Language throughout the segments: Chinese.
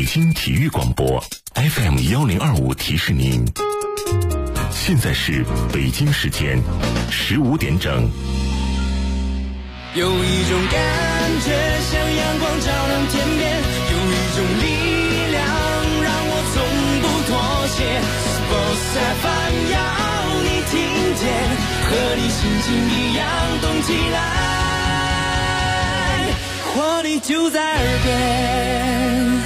京体育广播 FM1025提示您，现在是北京时间15点整。 有一种感觉像阳光照亮天边，有一种力量让我从不妥协。Sports FM 要你听见，和你心情一样动起来，活力就在耳边。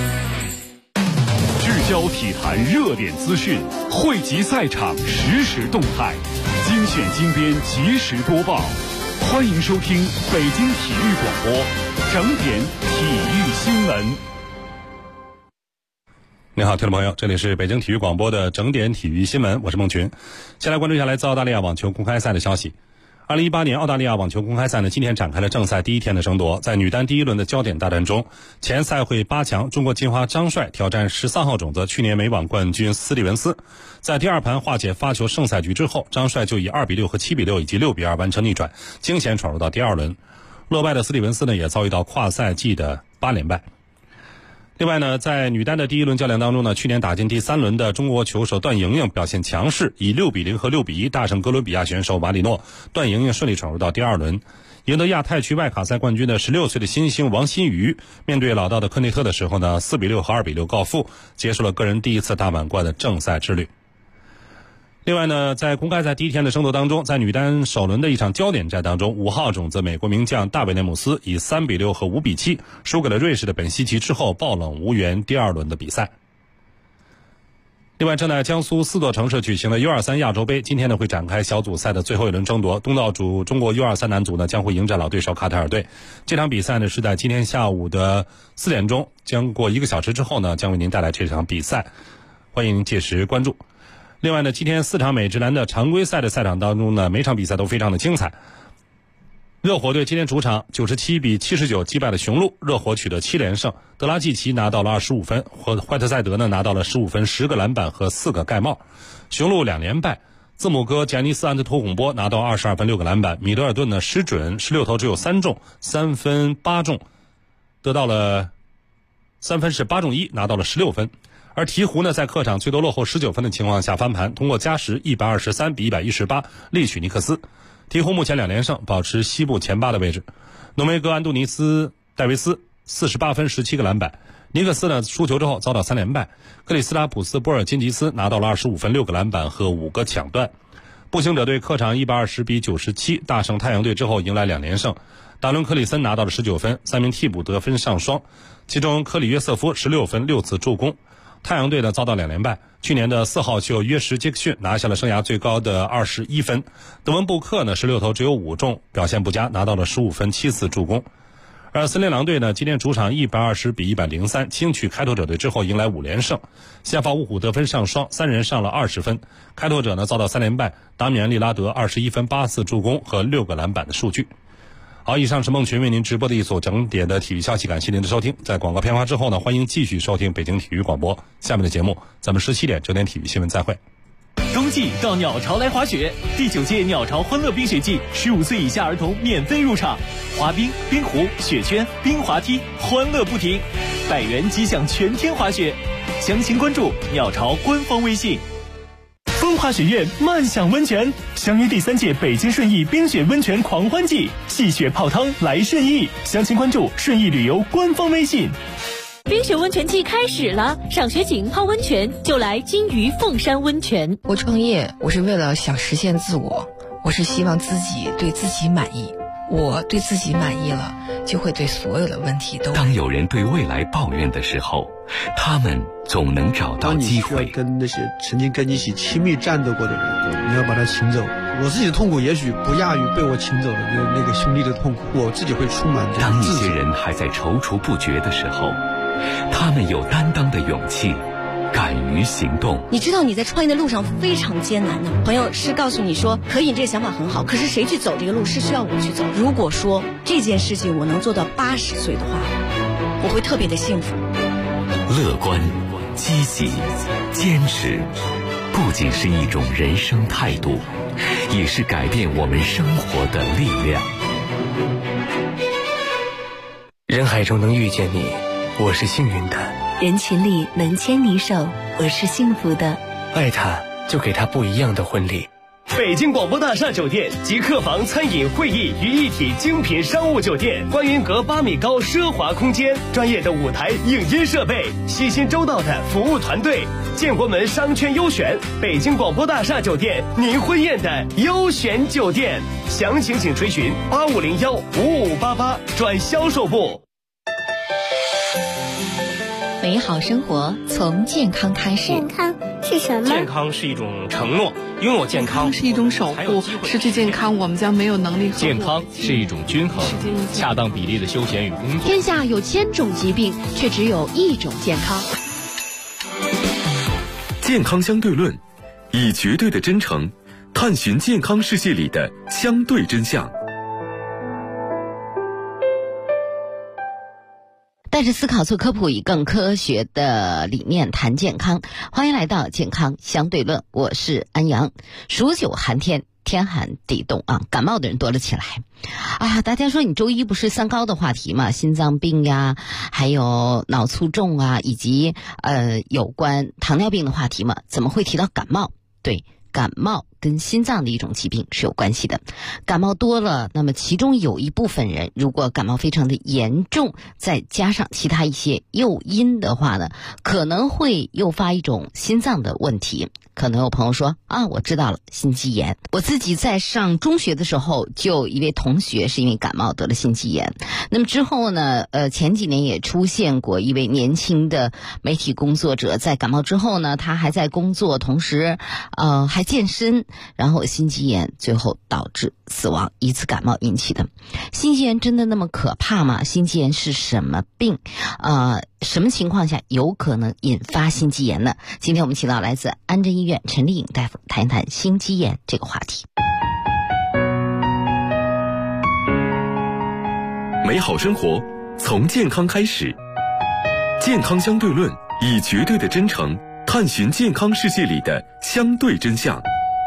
聚焦体坛热点资讯，汇集赛场实时动态，精选精编及时播报。欢迎收听北京体育广播整点体育新闻。 你好，听众朋友，这里是北京体育广播的整点体育新闻，我是孟群。先来关注一下来自澳大利亚网球公开赛的消息。2018年澳大利亚网球公开赛呢，今天展开了正赛第一天的争夺。在女单第一轮的焦点大战中，前赛会8强中国金花张帅挑战13号种子去年美网冠军斯蒂文斯。在第二盘化解发球胜赛局之后，张帅就以2-6和7-6以及6-2完成逆转，惊险闯入到第二轮。落败的斯蒂文斯呢，也遭遇到跨赛季的8连败。另外呢，在女单的第一轮较量当中呢，去年打进第3轮的中国球手段莹莹表现强势，以6-0和6-1大胜哥伦比亚选手马里诺，段莹莹顺利闯入到第二轮。赢得亚太区外卡赛冠军的16岁的新星王欣瑜，面对老道的科内特的时候呢，4-6和2-6告负，结束了个人第一次大满贯的正赛之旅。另外呢，在公开赛第一天的争夺当中，在女单首轮的一场焦点战当中，5号种子美国名将大卫内姆斯以3-6和5-7输给了瑞士的本西奇之后，爆冷无缘第二轮的比赛。另外，正在江苏4座城市举行的 U23 亚洲杯，今天呢会展开小组赛的最后一轮争夺。东道主中国 U23 男足呢将会迎战老对手卡塔尔队。这场比赛呢是在今天下午的4点钟，将过1个小时之后呢将为您带来这场比赛，欢迎您届时关注。另外呢，今天4场美职篮的常规赛的赛场当中呢，每场比赛都非常的精彩。热火队今天主场97-79击败了雄鹿，热火取得7连胜，德拉季奇拿到了25分，怀特塞德呢拿到了15分、10个篮板和4个盖帽。雄鹿2连败，字母哥杰尼斯安特托孔波拿到22分、6个篮板，米德尔顿呢失准，16投只有3中，3分8中，得到了3分是8中1，拿到了16分。而鹈鹕呢，在客场最多落后19分的情况下翻盘，通过加时123-118力取尼克斯。鹈鹕目前2连胜，保持西部前8的位置。浓眉哥安东尼斯戴维斯48分17个篮板。尼克斯呢输球之后遭到3连败。克里斯拉普斯波尔津吉斯拿到了25分、6个篮板和5个抢断。步行者队客场120-97大胜太阳队之后迎来2连胜。达伦克里森拿到了19分，3名替补得分上双，其中科里约瑟夫16分6次助攻。太阳队呢遭到2连败，去年的4号秀约什杰克逊拿下了生涯最高的21分，德文布克呢16投只有5中，表现不佳，拿到了15分7次助攻。而森林狼队呢今天主场120-103轻取开拓者队之后迎来5连胜，夏法五虎得分上双，3人上了20分，开拓者呢遭到3连败，达米安利拉德21分8次助攻和6个篮板的数据。好，以上是孟群为您直播的一组整点的体育消息，感谢您的收听。在广告片花之后呢，欢迎继续收听北京体育广播。下面的节目，咱们17点整点体育新闻再会。 冬季到鸟巢来滑雪，第9届鸟巢欢乐冰雪季，15岁以下儿童免费入场，滑冰、冰壶、雪圈、冰滑梯，欢乐不停，100元即享全天滑雪。详情关注鸟巢官方微信。风华雪苑漫享温泉，相约第3届北京顺义冰雪温泉狂欢季，戏雪泡汤来顺义。详情关注顺义旅游官方微信。 冰雪温泉季开始了，赏雪景泡温泉就来金鱼凤山温泉。 我创业，我是为了想实现自我，我是希望自己对自己满意。我对自己满意了，就会对所有的问题都。 当有人对未来抱怨的时候，他们总能找到机会。 当你需要跟那些曾经跟你一起亲密战斗过的人，你要把他请走。我自己的痛苦也许不亚于被我请走的那个兄弟的痛苦，我自己会充满这当一些人还在踌躇不决的时候，他们有担当的勇气，敢于行动。 你知道你在创业的路上非常艰难的，朋友是告诉你说可以，这个想法很好，可是谁去走这个路是需要我去走。如果说这件事情我能做到80岁的话，我会特别的幸福。 乐观、积极、坚持，不仅是一种人生态度，也是改变我们生活的力量。 人海中能遇见你，我是幸运的。 人群里能牵你手，我是幸福的。 爱他，就给他不一样的婚礼。 北京广播大厦酒店集客房、餐饮、会议于一体精品商务酒店，观云阁8米高奢华空间，专业的舞台影音设备，细心周到的服务团队，建国门商圈优选，北京广播大厦酒店，您婚宴的优选酒店。详情请垂询85015588转销售部。 美好生活从健康开始。 健康是什么？ 健康是一种承诺，拥有健康是一种守护，失去健康我们将没有能力。 健康是一种均衡，恰当比例的休闲与工作。 天下有1000种疾病，却只有1种健康。 健康相对论，以绝对的真诚探寻健康世界里的相对真相。 带着思考做科普，以更科学的理念谈健康。欢迎来到健康相对论，我是安阳。数9寒天，天寒地冻啊，感冒的人多了起来啊！大家说你周一不是3高的话题嘛？心脏病呀，还有脑卒中啊，以及有关糖尿病的话题嘛？怎么会提到感冒？对，感冒跟心脏的一种疾病是有关系的。感冒多了，那么其中有一部分人，如果感冒非常的严重，再加上其他一些诱因的话呢，可能会诱发一种心脏的问题。可能有朋友说啊，我知道了，心肌炎。我自己在上中学的时候，就有一位同学是因为感冒得了心肌炎。那么之后呢，前几年也出现过一位年轻的媒体工作者，在感冒之后呢，他还在工作，同时还健身，然后心肌炎，最后导致死亡，一次感冒引起的。心肌炎真的那么可怕吗？心肌炎是什么病？什么情况下有可能引发心肌炎呢？今天我们请到来自安贞医院陈丽颖大夫谈一谈心肌炎这个话题。 美好生活从健康开始，健康相对论，以绝对的真诚探寻健康世界里的相对真相。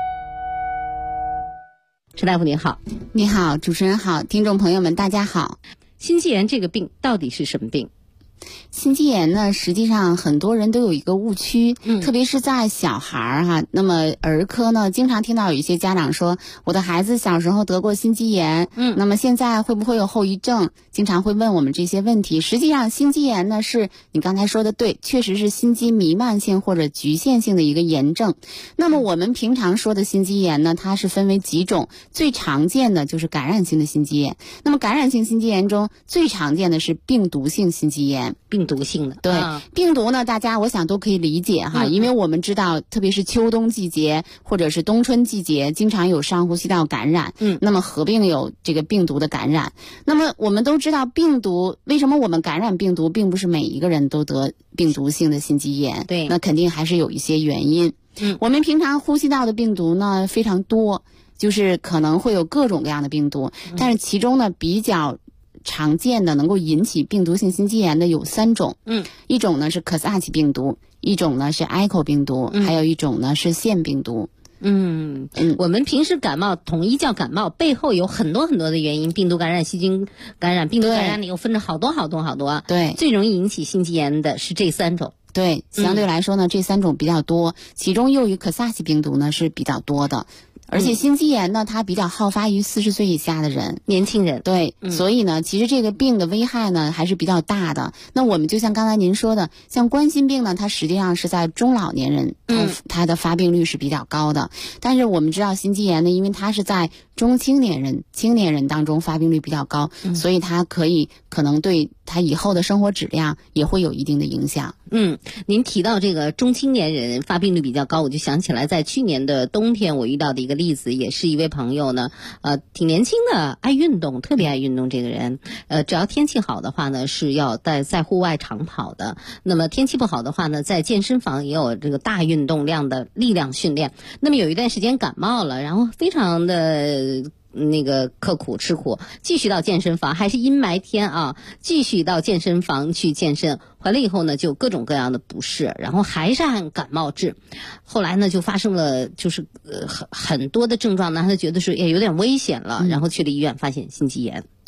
陈大夫您好。 你好，主持人好，听众朋友们大家好。 心肌炎这个病到底是什么病？ 心肌炎呢，实际上很多人都有一个误区，特别是在小孩儿哈。那么儿科呢，经常听到有一些家长说，我的孩子小时候得过心肌炎，那么现在会不会有后遗症？经常会问我们这些问题。实际上，心肌炎呢，是你刚才说的对，确实是心肌弥漫性或者局限性的一个炎症。那么我们平常说的心肌炎呢，它是分为几种，最常见的就是感染性的心肌炎。那么感染性心肌炎中最常见的是病毒性心肌炎。 病毒性的， 对，病毒呢，大家我想都可以理解哈，因为我们知道，特别是秋冬季节或者是冬春季节，经常有上呼吸道感染，那么合并有这个病毒的感染。那么我们都知道，病毒为什么我们感染病毒，并不是每一个人都得病毒性的心肌炎，对，那肯定还是有一些原因。我们平常呼吸道的病毒呢非常多，就是可能会有各种各样的病毒，但是其中呢比较常见的能够引起病毒性心肌炎的有3种，一种呢是可萨奇病毒，一种呢是埃口病毒，还有一种呢是腺病毒。 我们平时感冒统一叫感冒，背后有很多很多的原因，病毒感染、细菌感染，病毒感染里又分着好多。对，最容易引起心肌炎的是这3种。 对，相对来说呢，这3种比较多，其中又以可萨奇病毒呢是比较多的。而且心肌炎呢，它比较好发于40岁以下的人， 年轻人。 对，所以呢，其实这个病的危害呢还是比较大的。那我们就像刚才您说的，像冠心病呢，它实际上是在中老年人，它的发病率是比较高的。但是我们知道心肌炎呢，因为它是在中青年人当中发病率比较高，所以它可能对他以后的生活质量也会有一定的影响。 您提到这个中青年人发病率比较高，我就想起来在去年的冬天我遇到的一个例子，也是一位朋友呢，挺年轻的，爱运动，特别爱运动这个人，只要天气好的话呢，是要在户外长跑的，那么天气不好的话呢，在健身房也有这个大运动量的力量训练。那么有一段时间感冒了，然后非常的那个刻苦吃苦，继续到健身房，还是阴霾天啊，继续到健身房去健身，回来以后呢就各种各样的不适，然后还是按感冒治，后来呢就发生了就是很多的症状呢，他觉得是也有点危险了，然后去了医院发现心肌炎。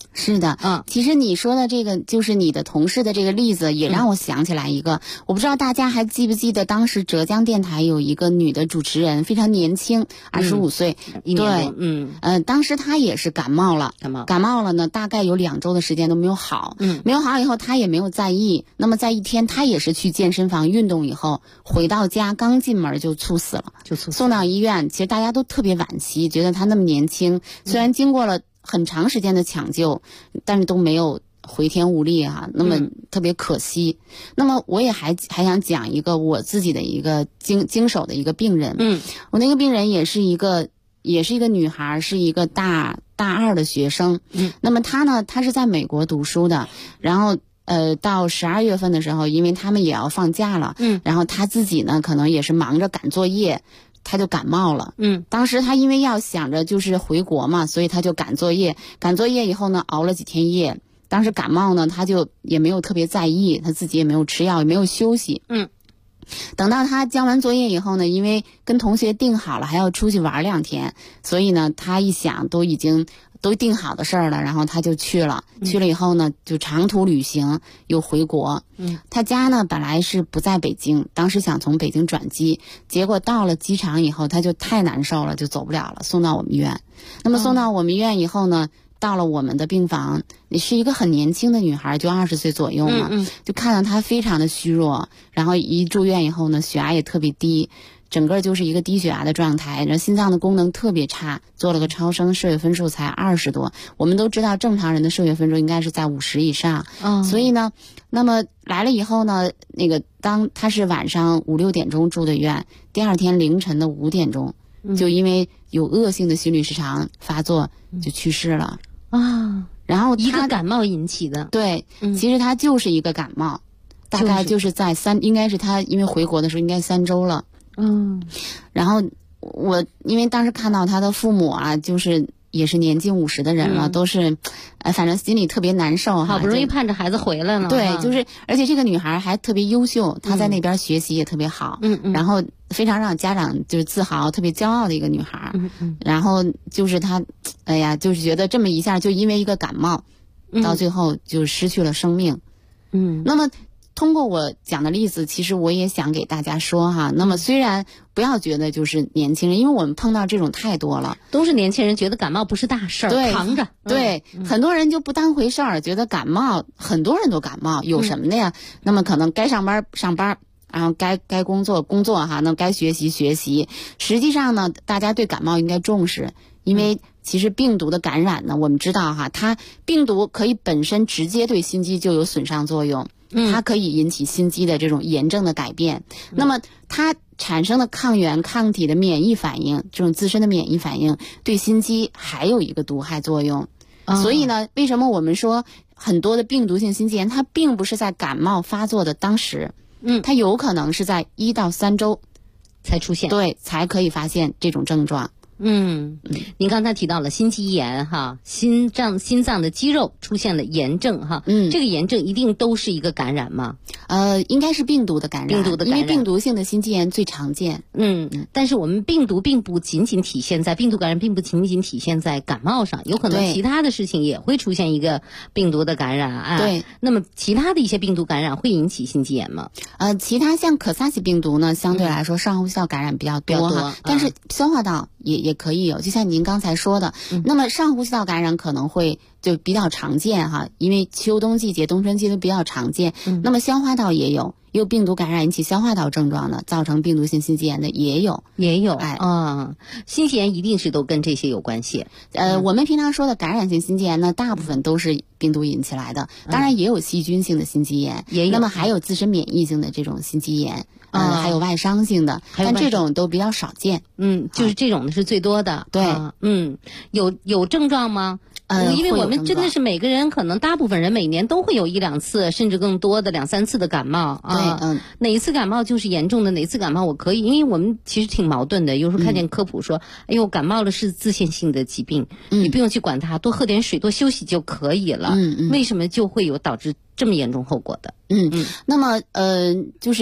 是的，其实你说的这个就是你的同事的这个例子，也让我想起来一个，我不知道大家还记不记得，当时浙江电台有一个女的主持人，非常年轻，25岁，对，当时她也是感冒了呢，大概有2周的时间都没有好，没有好以后她也没有在意，那么在一天她也是去健身房运动以后，回到家刚进门就猝死了，送到医院，其实大家都特别惋惜，觉得她那么年轻，虽然经过了很长时间的抢救，但是都没有回天无力那么特别可惜。那么我也还想讲一个我自己的一个经手的一个病人，我那个病人也是一个女孩，是一个大2的学生，那么她是在美国读书的，然后到12月份的时候，因为他们也要放假了，然后她自己呢可能也是忙着赶作业，他就感冒了，当时他因为要想着就是回国嘛，所以他就赶作业以后呢，熬了几天夜，当时感冒呢，他就也没有特别在意，他自己也没有吃药，也没有休息，等到他交完作业以后呢，因为跟同学定好了还要出去玩2天，所以呢，他一想都定好的事儿了，然后他就去了以后呢，就长途旅行又回国。他家呢本来是不在北京，当时想从北京转机，结果到了机场以后他就太难受了，就走不了了，送到我们医院。那么送到我们医院以后呢，到了我们的病房，也是一个很年轻的女孩，就20岁左右嘛，就看到她非常的虚弱，然后一住院以后呢，血压也特别低，整个就是一个低血压的状态，然后心脏的功能特别差，做了个超声，射血分数才20多。我们都知道正常人的射血分数应该是在50以上，所以呢，那么来了以后呢，那个当他是晚上5、6点钟住的院，第2天凌晨的5点钟，就因为有恶性的心律失常发作就去世了然后一个感冒引起的， 对，其实他就是一个感冒，大概就是在应该是他因为回国的时候应该3周了。然后我因为当时看到他的父母就是也是年近50的人了，都是反正心里特别难受， 好不容易盼着孩子回来了。 对，就是而且这个女孩还特别优秀，她在那边学习也特别好，然后非常让家长就是自豪、特别骄傲的一个女孩。然后就是她，哎呀，就是觉得这么一下就因为一个感冒，到最后就失去了生命。那么通过我讲的例子，其实我也想给大家说那么虽然不要觉得就是年轻人，因为我们碰到这种太多了， 都是年轻人觉得感冒不是大事儿，扛着。 对，很多人就不当回事儿，觉得感冒，很多人都感冒，有什么的呀？那么可能该上班上班，然后该工作工作那该学习学习。实际上呢，大家对感冒应该重视，因为其实病毒的感染呢，我们知道它病毒可以本身直接对心肌就有损伤作用。它可以引起心肌的这种炎症的改变，那么它产生的抗原抗体的免疫反应，这种自身的免疫反应对心肌还有一个毒害作用。所以呢，为什么我们说很多的病毒性心肌炎它并不是在感冒发作的当时，它有可能是在1到3周才出现， 对，才可以发现这种症状。 您刚才提到了心肌炎心脏的肌肉出现了炎症这个炎症一定都是一个感染吗？ 应该是病毒的感染，因为病毒性的心肌炎最常见。 但是我们病毒并不仅仅体现在病毒感染，并不仅仅体现在感冒上，有可能其他的事情也会出现一个病毒的感染对， 那么其他的一些病毒感染会引起心肌炎吗？ 其他像可萨奇病毒呢，相对来说上呼吸道感染比较多但是消化道也可以有，就像您刚才说的，那么上呼吸道感染可能会就比较常见因为秋冬季节、冬春季都比较常见。那么消化道也有病毒感染引起消化道症状的，造成病毒性心肌炎的也有。 心肌炎一定是都跟这些有关系。 我们平常说的感染性心肌炎呢，大部分都是病毒引起来的，当然也有细菌性的心肌炎，那么还有自身免疫性的这种心肌炎。还有外伤性的，但这种都比较少见。 就是这种的是最多的。 对， 有症状吗？因为我们真的是每个人可能大部分人每年都会有1、2次，甚至更多的2、3次的感冒哪一次感冒就是严重的，哪一次感冒我可以，因为我们其实挺矛盾的，有时候看见科普说，哎呦，感冒了是自限性的疾病，你不用去管它，多喝点水，多休息就可以了。为什么就会有导致这么严重后果的？ 那么就是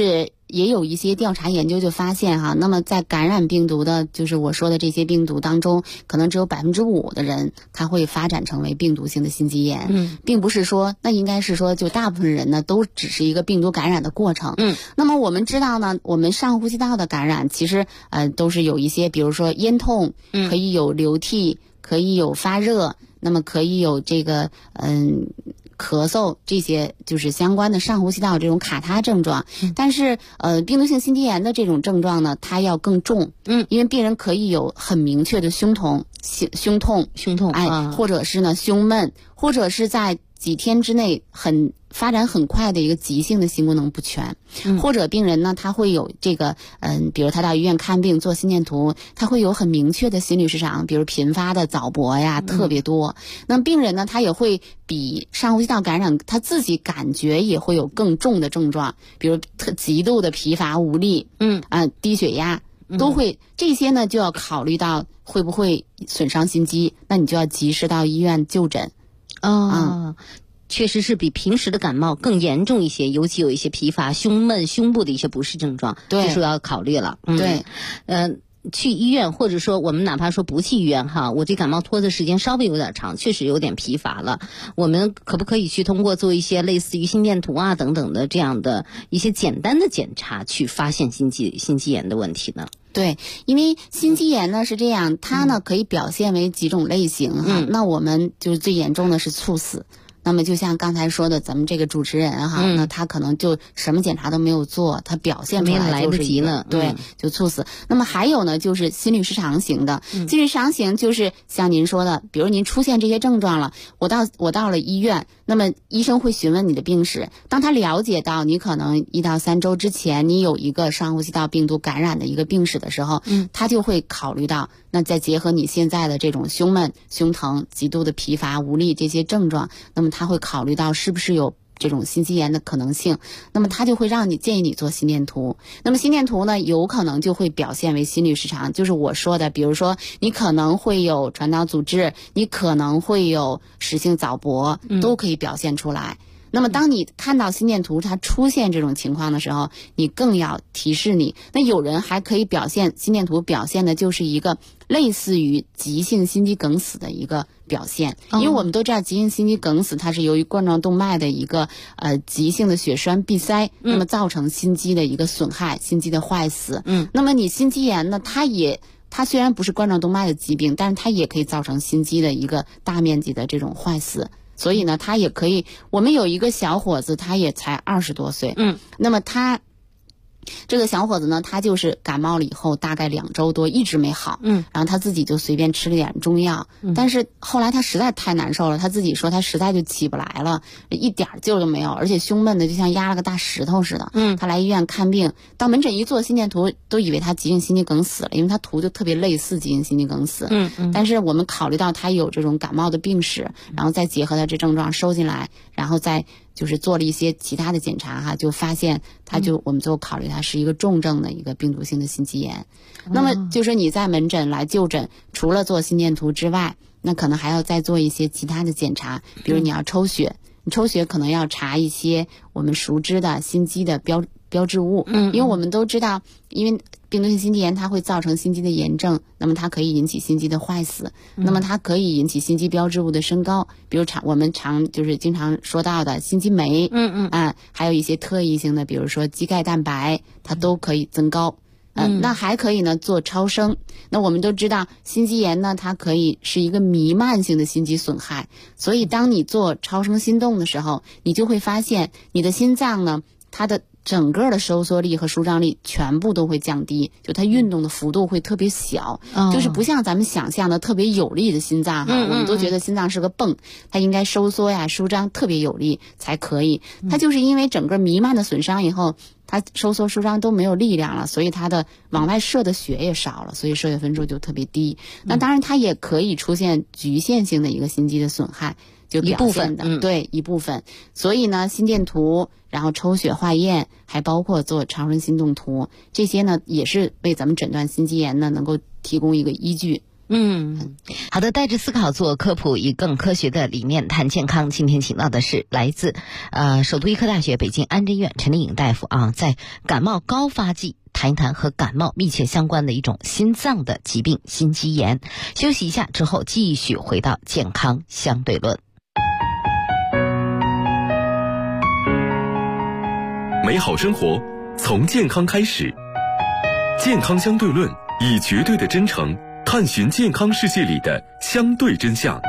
也有一些调查研究就发现哈，那么在感染病毒的，就是我说的这些病毒当中，可能只有5%的人他会发展成为病毒性的心肌炎，并不是说，那应该是说就大部分人呢都只是一个病毒感染的过程。那么我们知道呢，我们上呼吸道的感染其实都是有一些，比如说咽痛，可以有流涕，可以有发热，那么可以有这个咳嗽，这些就是相关的上呼吸道这种卡他症状。但是病毒性心肌炎的这种症状呢，它要更重，因为病人可以有很明确的胸痛，或者是呢胸闷，或者是在几天之内发展很快的一个急性的心功能不全，或者病人呢他会有这个比如他到医院看病做心电图，他会有很明确的心律失常，比如频发的早搏呀特别多。那么病人呢他也会比上呼吸道感染他自己感觉也会有更重的症状，比如极度的疲乏无力，低血压都会，这些呢就要考虑到会不会损伤心肌，那你就要及时到医院就诊。 确实是比平时的感冒更严重一些，尤其有一些疲乏、胸闷、胸部的一些不适症状，这时候要考虑了。 对， 去医院，或者说我们哪怕说不去医院哈，我这感冒拖的时间稍微有点长，确实有点疲乏了，我们可不可以去通过做一些类似于心电图啊等等的这样的一些简单的检查，去发现心肌炎的问题呢？ 对，因为心肌炎呢是这样，它呢可以表现为几种类型哈。那我们就是最严重的是猝死。那么就像刚才说的，咱们这个主持人哈，那他可能就什么检查都没有做，他表现出来就是没来得及呢， 对，就猝死。那么还有呢，就是心律失常型的，心律失常型就是像您说的，比如您出现这些症状了，我到了医院，那么医生会询问你的病史，当他了解到你可能1到3周之前你有一个上呼吸道病毒感染的一个病史的时候，他就会考虑到，那再结合你现在的这种胸闷、胸疼、极度的疲乏无力这些症状，那么他会考虑到是不是有这种心肌炎的可能性，那么他就会建议你做心电图。那么心电图呢，有可能就会表现为心律失常，就是我说的，比如说你可能会有传导阻滞，你可能会有室性早搏，都可以表现出来。那么当你看到心电图它出现这种情况的时候，你更要提示你。那有人还可以心电图表现的就是一个类似于急性心肌梗死的一个表现，因为我们都知道急性心肌梗死它是由于冠状动脉的一个急性的血栓闭塞，那么造成心肌的一个损害，心肌的坏死。那么你心肌炎呢，它虽然不是冠状动脉的疾病，但是它也可以造成心肌的一个大面积的这种坏死。所以呢，他也可以，我们有一个小伙子，他也才20多岁，那么这个小伙子呢，他就是感冒了以后大概2周多一直没好，然后他自己就随便吃了点中药，但是后来他实在太难受了，他自己说他实在就起不来了，一点劲都没有，而且胸闷的就像压了个大石头似的。他来医院看病，到门诊一做心电图，都以为他急性心肌梗死了，因为他图就特别类似急性心肌梗死。但是我们考虑到他有这种感冒的病史，然后再结合他这症状收进来，然后再就是做了一些其他的检查哈，就发现我们最后考虑它是一个重症的一个病毒性的心肌炎。那么就是你在门诊来就诊，除了做心电图之外，那可能还要再做一些其他的检查，比如你要抽血，你抽血可能要查一些我们熟知的心肌的标志物，因为我们都知道，因为病毒性心肌炎它会造成心肌的炎症，那么它可以引起心肌的坏死，那么它可以引起心肌标志物的升高，比如我们就是经常说到的心肌酶，还有一些特异性的，比如说肌钙蛋白，它都可以增高。那还可以呢做超声。那我们都知道心肌炎呢，它可以是一个弥漫性的心肌损害，所以当你做超声心动的时候，你就会发现你的心脏呢，它的整个的收缩力和舒张力全部都会降低，就它运动的幅度会特别小，就是不像咱们想象的特别有力的心脏哈，我们都觉得心脏是个泵，它应该收缩呀舒张特别有力才可以，它就是因为整个弥漫的损伤以后，它收缩舒张都没有力量了，所以它的往外射的血也少了，所以射血分数就特别低。那当然它也可以出现局限性的一个心肌的损害，就表现的对一部分。所以呢，心电图，然后抽血化验，还包括做超声心动图，这些呢也是为咱们诊断心肌炎呢能够提供一个依据。 好的，带着思考做科普，以更科学的理念谈健康。今天请到的是来自首都医科大学北京安贞医院陈丽颖大夫啊，在感冒高发季谈一谈和感冒密切相关的一种心脏的疾病——心肌炎。休息一下之后，继续回到健康相对论。 美好生活从健康开始，健康相对论以绝对的真诚探寻健康世界里的相对真相。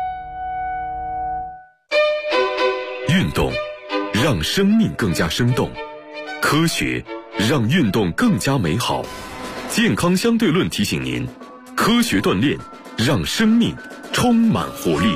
运动让生命更加生动，科学让运动更加美好。健康相对论提醒您，科学锻炼让生命充满活力。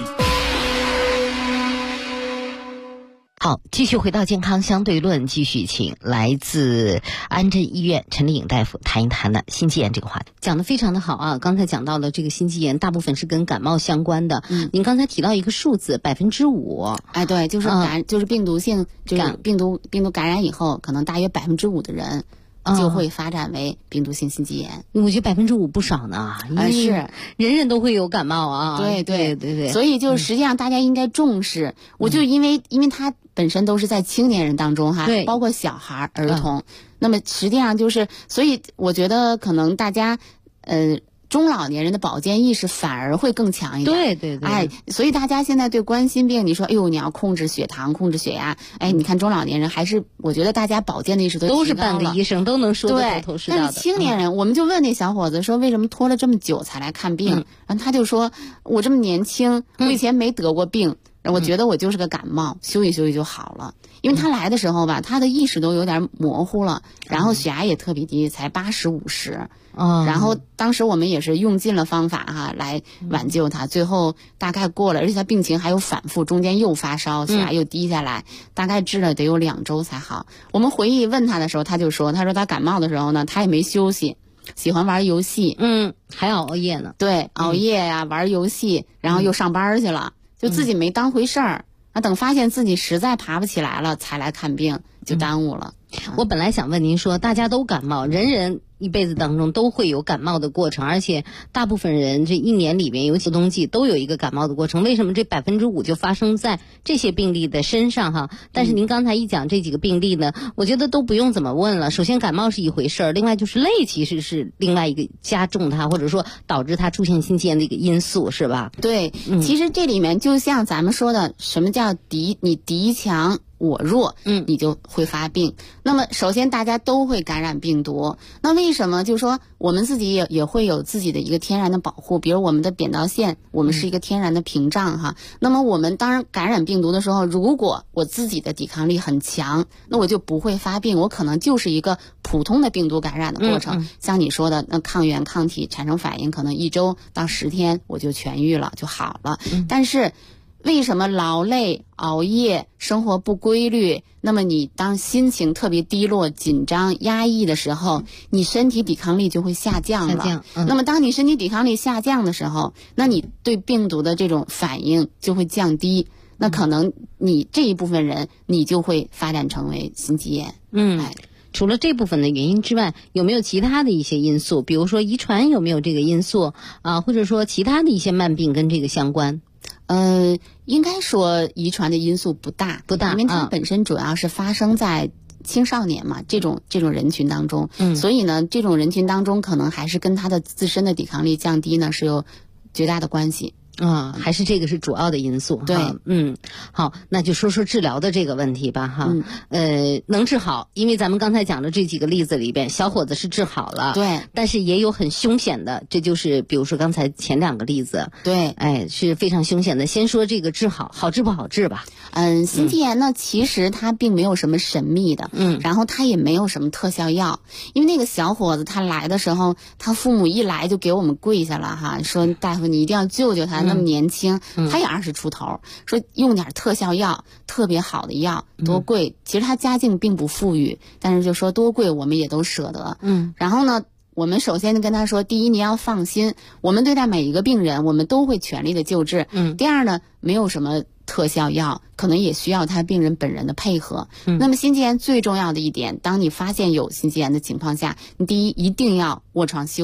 好，继续回到健康相对论，继续请来自安贞医院陈丽颖大夫谈一谈的心肌炎这个话题。讲得非常的好啊！刚才讲到了这个心肌炎，大部分是跟感冒相关的。您刚才提到一个数字5%， 哎，对，就是就是病毒性，就是病毒感染以后，可能大约5%的人就会发展为病毒性心肌炎。 我觉得5%不少呢， 是人人都会有感冒啊。 对，所以就实际上大家应该重视。我就因为它本身都是在青年人当中哈，包括小孩、儿童。那么实际上就是，所以我觉得可能大家中老年人的保健意识反而会更强一点。 对， 哎，所以大家现在对冠心病，你说，哎呦，你要控制血糖、控制血压，哎，你看中老年人还是，我觉得大家保健的意识都是半个医生都能说得头头是道的。 但是青年人，我们就问那小伙子说，为什么拖了这么久才来看病？然后他就说，我这么年轻，我以前没得过病。我觉得我就是个感冒，休息休息就好了。因为他来的时候吧，他的意识都有点模糊了，然后血压也特别低，才80、50。然后当时我们也是用尽了方法哈来挽救他，最后大概过了，而且他病情还有反复，中间又发烧，血压又低下来，大概治了得有2周才好。我们回忆问他的时候，他说他感冒的时候呢，他也没休息，喜欢玩游戏， 还熬夜呢。 对，熬夜呀，玩游戏，然后又上班去了。就自己没当回事儿，等发现自己实在爬不起来了，才来看病，就耽误了。 我本来想问您说，大家都感冒，人一辈子当中都会有感冒的过程，而且大部分人这一年里面，尤其冬季都有一个感冒的过程。为什么这5%就发生在这些病例的身上哈？但是您刚才一讲这几个病例呢，我觉得都不用怎么问了。首先感冒是一回事儿，另外就是累其实是另外一个加重它或者说导致它出现心肌炎的一个因素，是吧？ 对，其实这里面就像咱们说的，什么叫你敌强我弱，你就会发病。那么首先大家都会感染病毒，那为什么就是说我们自己也会有自己的一个天然的保护，比如我们的扁桃腺，我们是一个天然的屏障哈。那么我们当然感染病毒的时候，如果我自己的抵抗力很强，那我就不会发病，我可能就是一个普通的病毒感染的过程。像你说的，那抗原抗体产生反应，可能1周到10天我就痊愈了，就好了。但是为什么劳累、熬夜、生活不规律，那么你当心情特别低落、紧张、压抑的时候，你身体抵抗力就会下降了。那么当你身体抵抗力下降的时候，那你对病毒的这种反应就会降低，那可能你这一部分人你就会发展成为心肌炎。 除了这部分的原因之外，有没有其他的一些因素？比如说遗传有没有这个因素啊？或者说其他的一些慢病跟这个相关？ 应该说遗传的因素不大，因为它本身主要是发生在青少年嘛，这种人群当中，所以呢，这种人群当中可能还是跟他的自身的抵抗力降低呢是有绝大的关系。 还是这个是主要的因素。 对， 好，那就说说治疗的这个问题吧哈。能治好，因为咱们刚才讲的这几个例子里边，小伙子是治好了， 对， 但是也有很凶险的，这就是比如说刚才前2个例子， 对， 是非常凶险的。先说这个治好，好治不好治吧？ 心肌炎呢，其实它并没有什么神秘的，然后它也没有什么特效药，因为那个小伙子他来的时候，他父母一来就给我们跪下了哈，说大夫你一定要救救他。那么年轻，他也20出头，说用点特效药，特别好的药，多贵？其实他家境并不富裕，但是就说多贵我们也都舍得。然后呢，我们首先跟他说，第一，你要放心，我们对待每一个病人，我们都会全力的救治。第二呢，没有什么特效药，可能也需要他病人本人的配合。那么心肌炎最重要的一点，当你发现有心肌炎的情况下，你第一一定要卧床休息。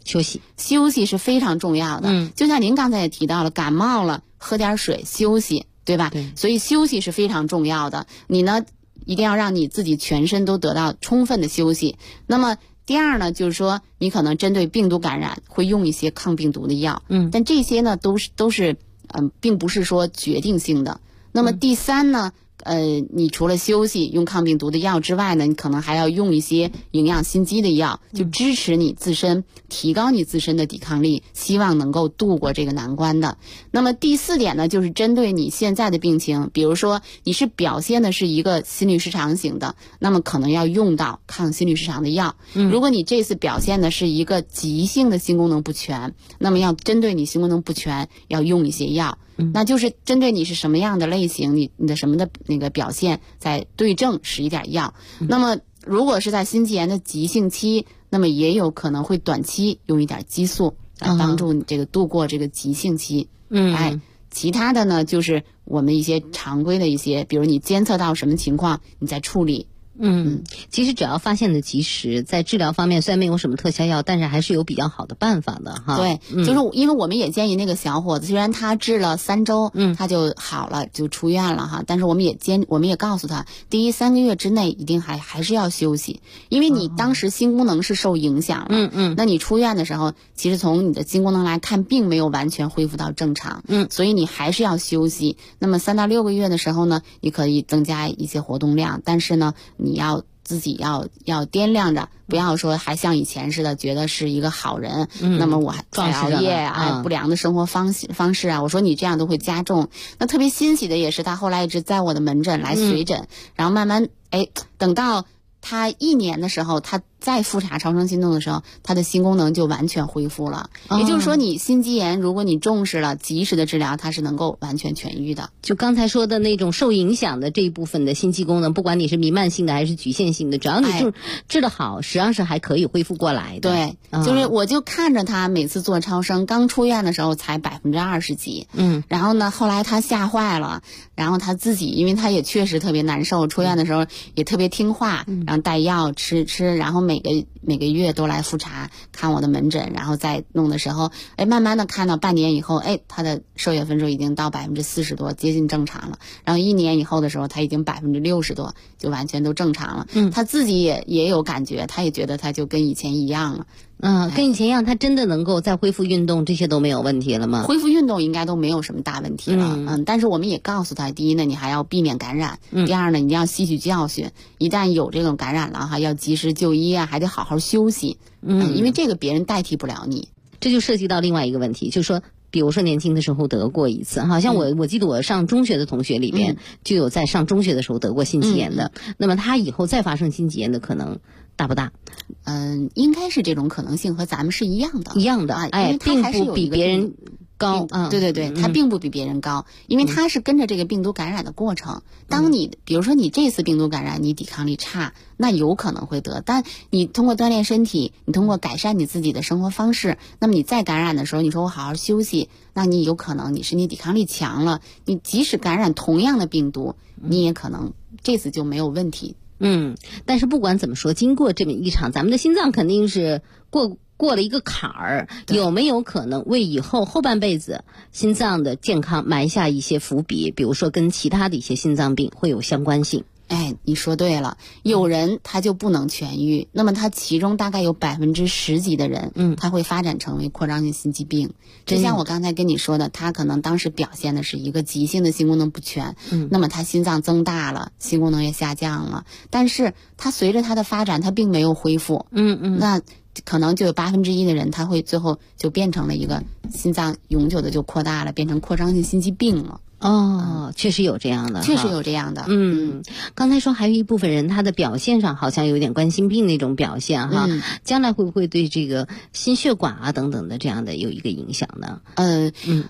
休息是非常重要的。就像您刚才也提到了，感冒了喝点水休息，对吧？对。所以休息是非常重要的。你呢，一定要让你自己全身都得到充分的休息。那么第二呢，就是说你可能针对病毒感染会用一些抗病毒的药，但这些呢都是并不是说决定性的。那么第三呢，你除了休息用抗病毒的药之外呢，你可能还要用一些营养心肌的药，就支持你自身，提高你自身的抵抗力，希望能够度过这个难关的。那么第四点呢，就是针对你现在的病情，比如说你是表现的是一个心律失常型的，那么可能要用到抗心律失常的药。如果你这次表现的是一个急性的心功能不全，那么要针对你心功能不全要用一些药。那就是针对你是什么样的类型，你的什么的那个表现，在对症使一点药。那么如果是在心肌炎的急性期，那么也有可能会短期用一点激素来帮助你这个度过这个急性期。其他的呢，就是我们一些常规的一些，比如你监测到什么情况，你再处理。 其实只要发现的及时，在治疗方面虽然没有什么特效药，但是还是有比较好的办法的哈。 对，就是因为我们也建议那个小伙子，虽然他治了3周，他就好了，就出院了哈，但是我们也告诉他，第一3个月之内一定还是要休息，因为你当时心功能是受影响了。那你出院的时候，其实从你的心功能来看，并没有完全恢复到正常。所以你还是要休息。那么3到6个月的时候呢，你可以增加一些活动量，但是呢，你要自己要掂量着，不要说还像以前似的觉得是一个好人，那么我还再熬夜啊，不良的生活方式啊，我说你这样都会加重。那特别欣喜的也是，他后来一直在我的门诊来随诊，然后慢慢等到他1年的时候，他再复查超声心动的时候，他的心功能就完全恢复了。也就是说，你心肌炎如果你重视了，及时的治疗，它是能够完全痊愈的。 就刚才说的那种受影响的这一部分的心肌功能，不管你是弥漫性的还是局限性的，只要你治得好，实际上是还可以恢复过来的。 对，就是我就看着他每次做超声，刚出院的时候才20%几，然后呢，后来他吓坏了，然后他自己，因为他也确实特别难受，出院的时候也特别听话，然后带药吃，然后每个月都来复查看我的门诊，然后再弄的时候，慢慢的看到半年以后，他的受血分数已经到40%多，接近正常了。然后1年以后的时候，他已经60%多，就完全都正常了。他自己也有感觉，他也觉得他就跟以前一样了。 跟以前一样，他真的能够再恢复运动，这些都没有问题了吗？ 恢复运动应该都没有什么大问题了。但是我们也告诉他，第一呢，你还要避免感染；第二呢，你要吸取教训，一旦有这种感染了哈，要及时就医啊，还得好好休息。因为这个别人代替不了你。 这就涉及到另外一个问题，就是说，比如说年轻的时候得过一次，好像我记得我上中学的同学里边就有在上中学的时候得过心肌炎的，那么他以后再发生心肌炎的可能大不大？ 应该是这种可能性和咱们是一样的， 因为并不比别人高。 对，它并不比别人高，因为它是跟着这个病毒感染的过程。当你比如说你这次病毒感染，你抵抗力差，那有可能会得，但你通过锻炼身体，你通过改善你自己的生活方式，那么你再感染的时候，你说我好好休息，那你有可能你抵抗力强了，你即使感染同样的病毒，你也可能这次就没有问题。 但是不管怎么说，经过这么一场，咱们的心脏肯定是过了一个坎儿，有没有可能为以后后半辈子心脏的健康埋下一些伏笔？比如说跟其他的一些心脏病会有相关性。 你说对了，有人他就不能痊愈，那么他其中大概有10%几的人，他会发展成为扩张性心肌病。就像我刚才跟你说的，他可能当时表现的是一个急性的心功能不全，那么他心脏增大了，心功能也下降了，但是他随着他的发展，他并没有恢复，那可能就有1%的人，他会最后就变成了一个心脏永久的就扩大了，变成扩张性心肌病了。 确实有这样的， 确实有这样的。 刚才说还有一部分人他的表现上好像有点冠心病那种表现哈，将来会不会对这个心血管啊等等的这样的有一个影响呢？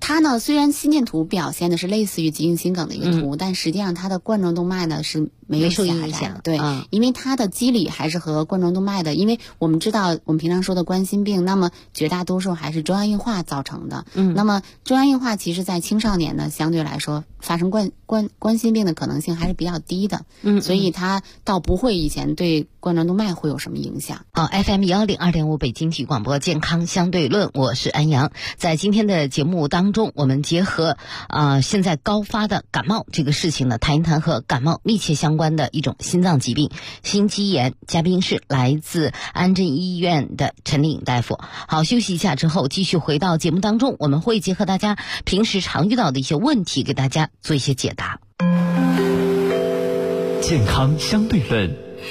它呢虽然心电图表现的是类似于急性心梗的一个图，但实际上它的冠状动脉呢是没有受影响。 对，因为它的机理还是和冠状动脉的，因为我们知道我们平常说的冠心病，那么绝大多数还是中央硬化造成的。那么中央硬化其实在青少年呢相对来说发生冠心病的可能性还是比较低的。所以它倒不会以前对冠状动脉会有什么影响。 好 FM102.5 北京体育广播健康相对论，我是安阳。在今天的节目当中，我们结合现在高发的感冒这个事情呢，谈一谈和感冒密切相关的一种心脏疾病——心肌炎。嘉宾是来自安贞医院的陈丽颖大夫。好，休息一下之后继续回到节目当中，我们会结合大家平时常遇到的一些问题，给大家做一些解答。 健康相对论，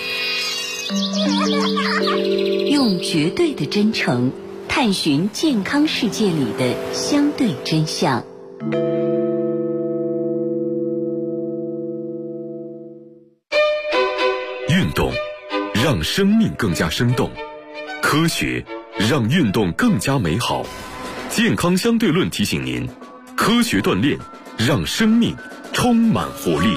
用绝对的真诚探寻健康世界里的相对真相。 运动让生命更加生动，科学让运动更加美好。健康相对论提醒您，科学锻炼让生命充满活力。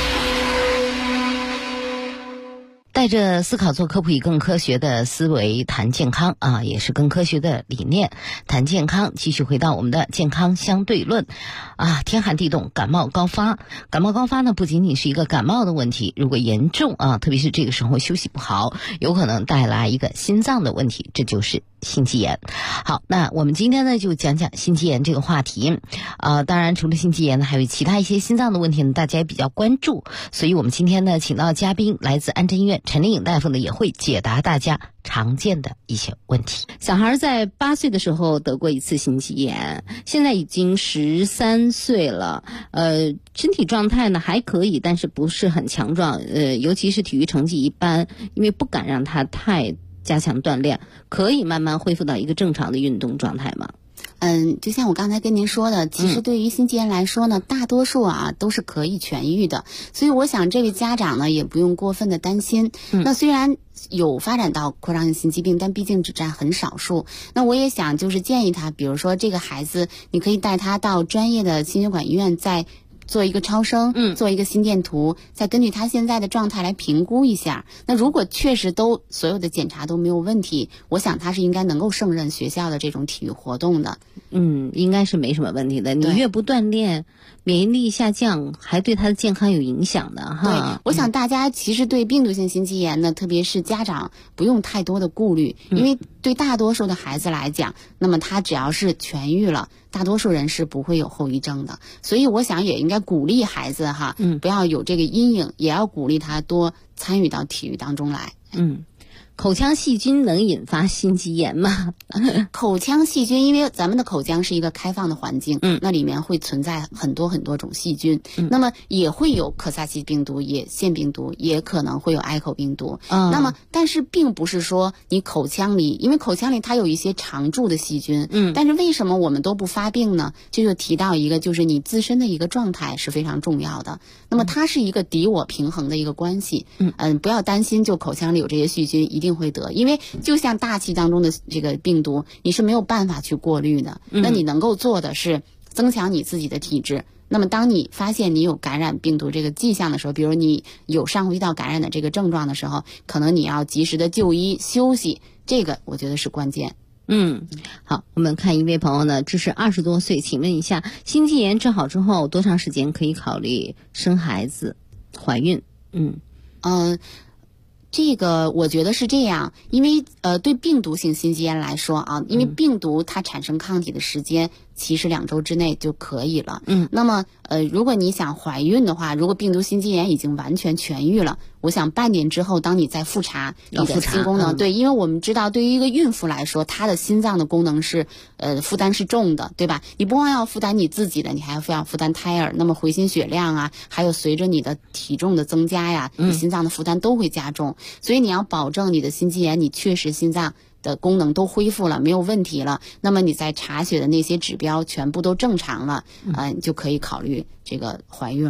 带着思考做科普，以更科学的思维谈健康啊，也是更科学的理念谈健康。继续回到我们的健康相对论啊，天寒地冻，感冒高发。感冒高发呢，不仅仅是一个感冒的问题，如果严重啊，特别是这个时候休息不好，有可能带来一个心脏的问题，这就是心肌炎。好，那我们今天呢就讲讲心肌炎这个话题。当然除了心肌炎呢，还有其他一些心脏的问题呢，大家也比较关注。所以我们今天呢请到嘉宾来自安贞医院陈丽颖大夫呢，也会解答大家常见的一些问题。小孩在8岁的时候得过一次心肌炎，现在已经13岁了，身体状态呢还可以，但是不是很强壮，尤其是体育成绩一般，因为不敢让他太加强锻炼，可以慢慢恢复到一个正常的运动状态吗？ 就像我刚才跟您说的，其实对于心肌炎来说呢，大多数都是可以痊愈的，所以我想这位家长呢也不用过分的担心。那虽然有发展到扩张性心肌病，但毕竟只占很少数。那我也想就是建议他，比如说这个孩子，你可以带他到专业的心血管医院再做一个超声，做一个心电图，再根据他现在的状态来评估一下。那如果确实所有的检查都没有问题，我想他是应该能够胜任学校的这种体育活动的。 应该是没什么问题的。你越不锻炼，免疫力下降，还对他的健康有影响的哈。 对，我想大家其实对病毒性心肌炎呢，特别是家长不用太多的顾虑，因为对大多数的孩子来讲，那么他只要是痊愈了，大多数人是不会有后遗症的。所以我想也应该鼓励孩子不要有这个阴影，也要鼓励他多参与到体育当中来。 口腔细菌能引发心肌炎吗？ 口腔细菌，因为咱们的口腔是一个开放的环境，那里面会存在很多很多种细菌，那么也会有可萨奇病毒、也腺病毒，也可能会有埃口病毒。那么但是并不是说你口腔里，因为口腔里它有一些常驻的细菌，但是为什么我们都不发病呢？这就提到一个，就是你自身的一个状态是非常重要的。那么它是一个敌我平衡的一个关系。不要担心，就口腔里有这些细菌一定会得，因为就像大气当中的这个病毒，你是没有办法去过滤的。那你能够做的是增强你自己的体质。那么当你发现你有感染病毒这个迹象的时候，比如你有上呼吸道感染的这个症状的时候，可能你要及时的就医休息，这个我觉得是关键。 好，我们看一位朋友呢，这是20多岁，请问一下，心肌炎治好之后多长时间可以考虑生孩子、怀孕？ 这个我觉得是这样，因为对病毒性心肌炎来说因为病毒它产生抗体的时间其实2周之内就可以了。那么如果你想怀孕的话，如果病毒心肌炎已经完全痊愈了，我想半年之后当你再复查你的心功能，对，因为我们知道对于一个孕妇来说，她的心脏的功能是负担是重的，对吧？你不光要负担你自己的，你还要负担胎儿，那么回心血量还有随着你的体重的增加呀，你心脏的负担都会加重。所以你要保证你的心肌炎，你确实心脏的功能都恢复了，没有问题了，那么你在查血的那些指标全部都正常了，你就可以考虑这个怀孕了。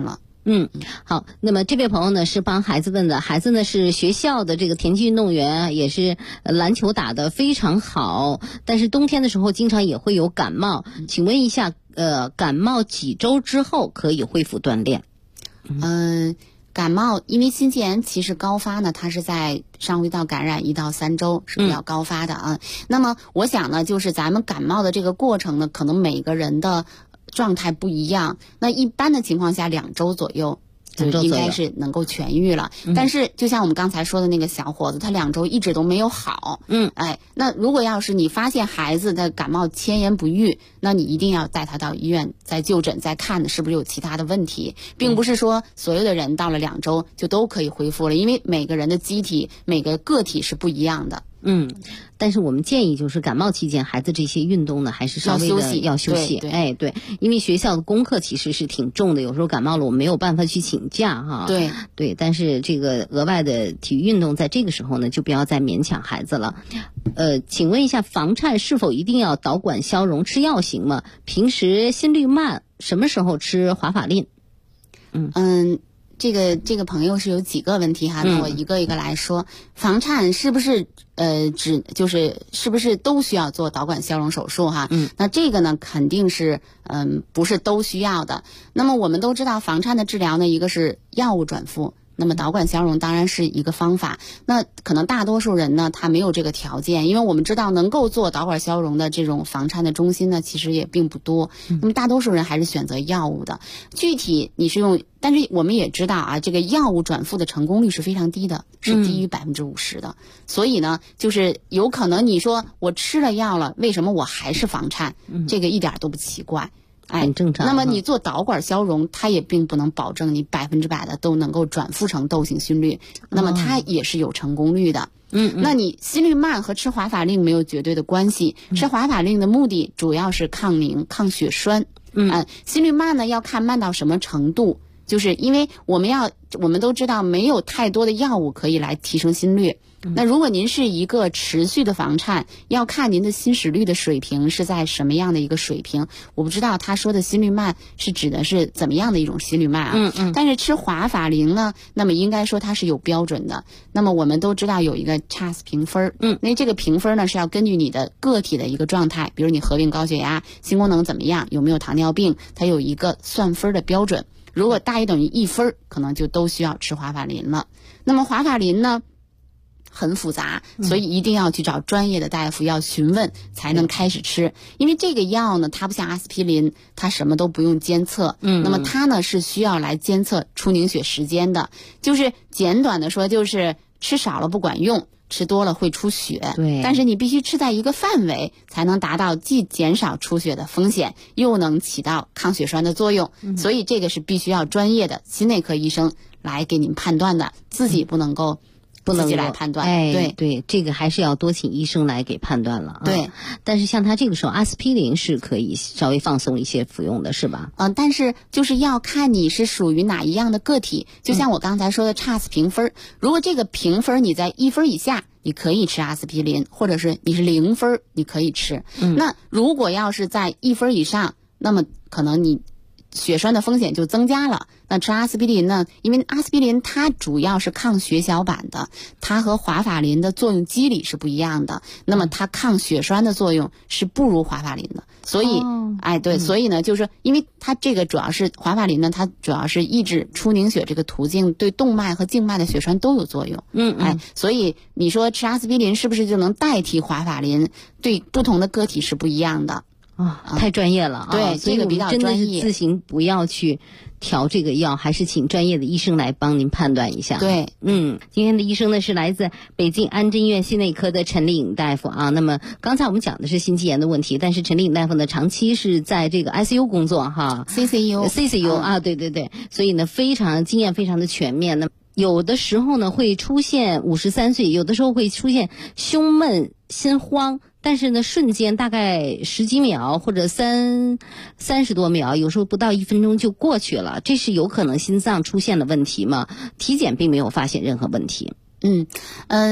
好，那么这位朋友呢是帮孩子问的，孩子呢是学校的这个田径运动员，也是篮球打得非常好，但是冬天的时候经常也会有感冒，请问一下感冒几周之后可以恢复锻炼？ 感冒因为心肌炎其实高发呢，它是在上呼吸道感染1到3周是比较高发的啊。那么我想呢，就是咱们感冒的这个过程呢，可能每个人的状态不一样，那一般的情况下2周左右就应该是能够痊愈了。但是就像我们刚才说的那个小伙子，他2周一直都没有好。那如果要是你发现孩子的感冒迁延不愈，那你一定要带他到医院再就诊再看的是不是有其他的问题，并不是说所有的人到了2周就都可以恢复了，因为每个人的机体每个个体是不一样的。 但是我们建议就是感冒期间孩子这些运动呢还是稍微的要休息。对，因为学校的功课其实是挺重的，有时候感冒了我们没有办法去请假哈。对，但是这个额外的体育运动在这个时候呢就不要再勉强孩子了。请问一下，房颤是否一定要导管消融吃药行吗？平时心率慢什么时候吃华法令？ 这个朋友是有几个问题哈，那我一个一个来说。房颤是不是是不是都需要做导管消融手术哈？那这个呢肯定是不是都需要的。那么我们都知道房颤的治疗呢，一个是药物转复，那么导管消融当然是一个方法。那可能大多数人呢他没有这个条件，因为我们知道能够做导管消融的这种房颤的中心呢其实也并不多，那么大多数人还是选择药物的。具体你是用，但是我们也知道啊，这个药物转复的成功率是非常低的，是低于50%的。所以呢就是有可能你说我吃了药了，为什么我还是房颤？这个一点都不奇怪， 很正常。 那么你做导管消融，它也并不能保证你100%的都能够转复成窦性心律，那么它也是有成功率的。那你心率慢和吃华法令没有绝对的关系，吃华法令的目的主要是抗凝、抗血栓。心率慢呢要看慢到什么程度，就是因为我们都知道没有太多的药物可以来提升心率。那如果您是一个持续的房颤，要看您的心室率的水平是在什么样的一个水平。我不知道他说的心率慢是指的是怎么样的一种心率慢啊？但是吃华法令呢，那么应该说它是有标准的。那么我们都知道有一个 CHAS 评分，那这个评分呢是要根据你的个体的一个状态，比如你合并高血压、心功能怎么样，有没有糖尿病，它有一个算分的标准。如果大于等于1分，可能就都需要吃华法令了。那么华法令呢很复杂，所以一定要去找专业的大夫，要询问才能开始吃。因为这个药呢，它不像阿司匹林，它什么都不用监测。那么它呢是需要来监测出凝血时间的。就是简短的说，就是吃少了不管用，吃多了会出血。但是你必须吃在一个范围，才能达到既减少出血的风险，又能起到抗血栓的作用。所以这个是必须要专业的心内科医生来给您判断的，自己不能够自己来判断。 对，这个还是要多请医生来给判断了。但是像他这个时候，阿司匹林是可以稍微放松一些服用的，是吧？ 但是就是要看你是属于哪一样的个体。就像我刚才说的 CHAS 评分，如果这个评分你在1分以下，你可以吃阿司匹林，或者是你是0分，你可以吃。那如果要是在1分以上，那么可能你血栓的风险就增加了。那吃阿司匹林呢，因为阿司匹林它主要是抗血小板的，它和华法林的作用机理是不一样的，那么它抗血栓的作用是不如华法林的。所以所以呢就是因为它这个主要是华法林呢，它主要是抑制出凝血这个途径，对动脉和静脉的血栓都有作用。所以你说吃阿司匹林是不是就能代替华法林？对不同的个体是不一样的。 太专业了。 对，这个比较专业。 真的是自行不要去调这个药，还是请专业的医生来帮您判断一下。 对， 今天的医生呢是来自北京安贞医院心内科的陈丽颖大夫啊。那么刚才我们讲的是心肌炎的问题，但是陈丽颖大夫呢长期是在这个 ICU 工作哈 ，CCU 啊，对，所以呢非常经验非常的全面。那有的时候呢会出现53岁，有的时候会出现胸闷、心慌。但是呢，瞬间大概10几秒或者30多秒，有时候不到1分钟就过去了，这是有可能心脏出现了问题吗？体检并没有发现任何问题。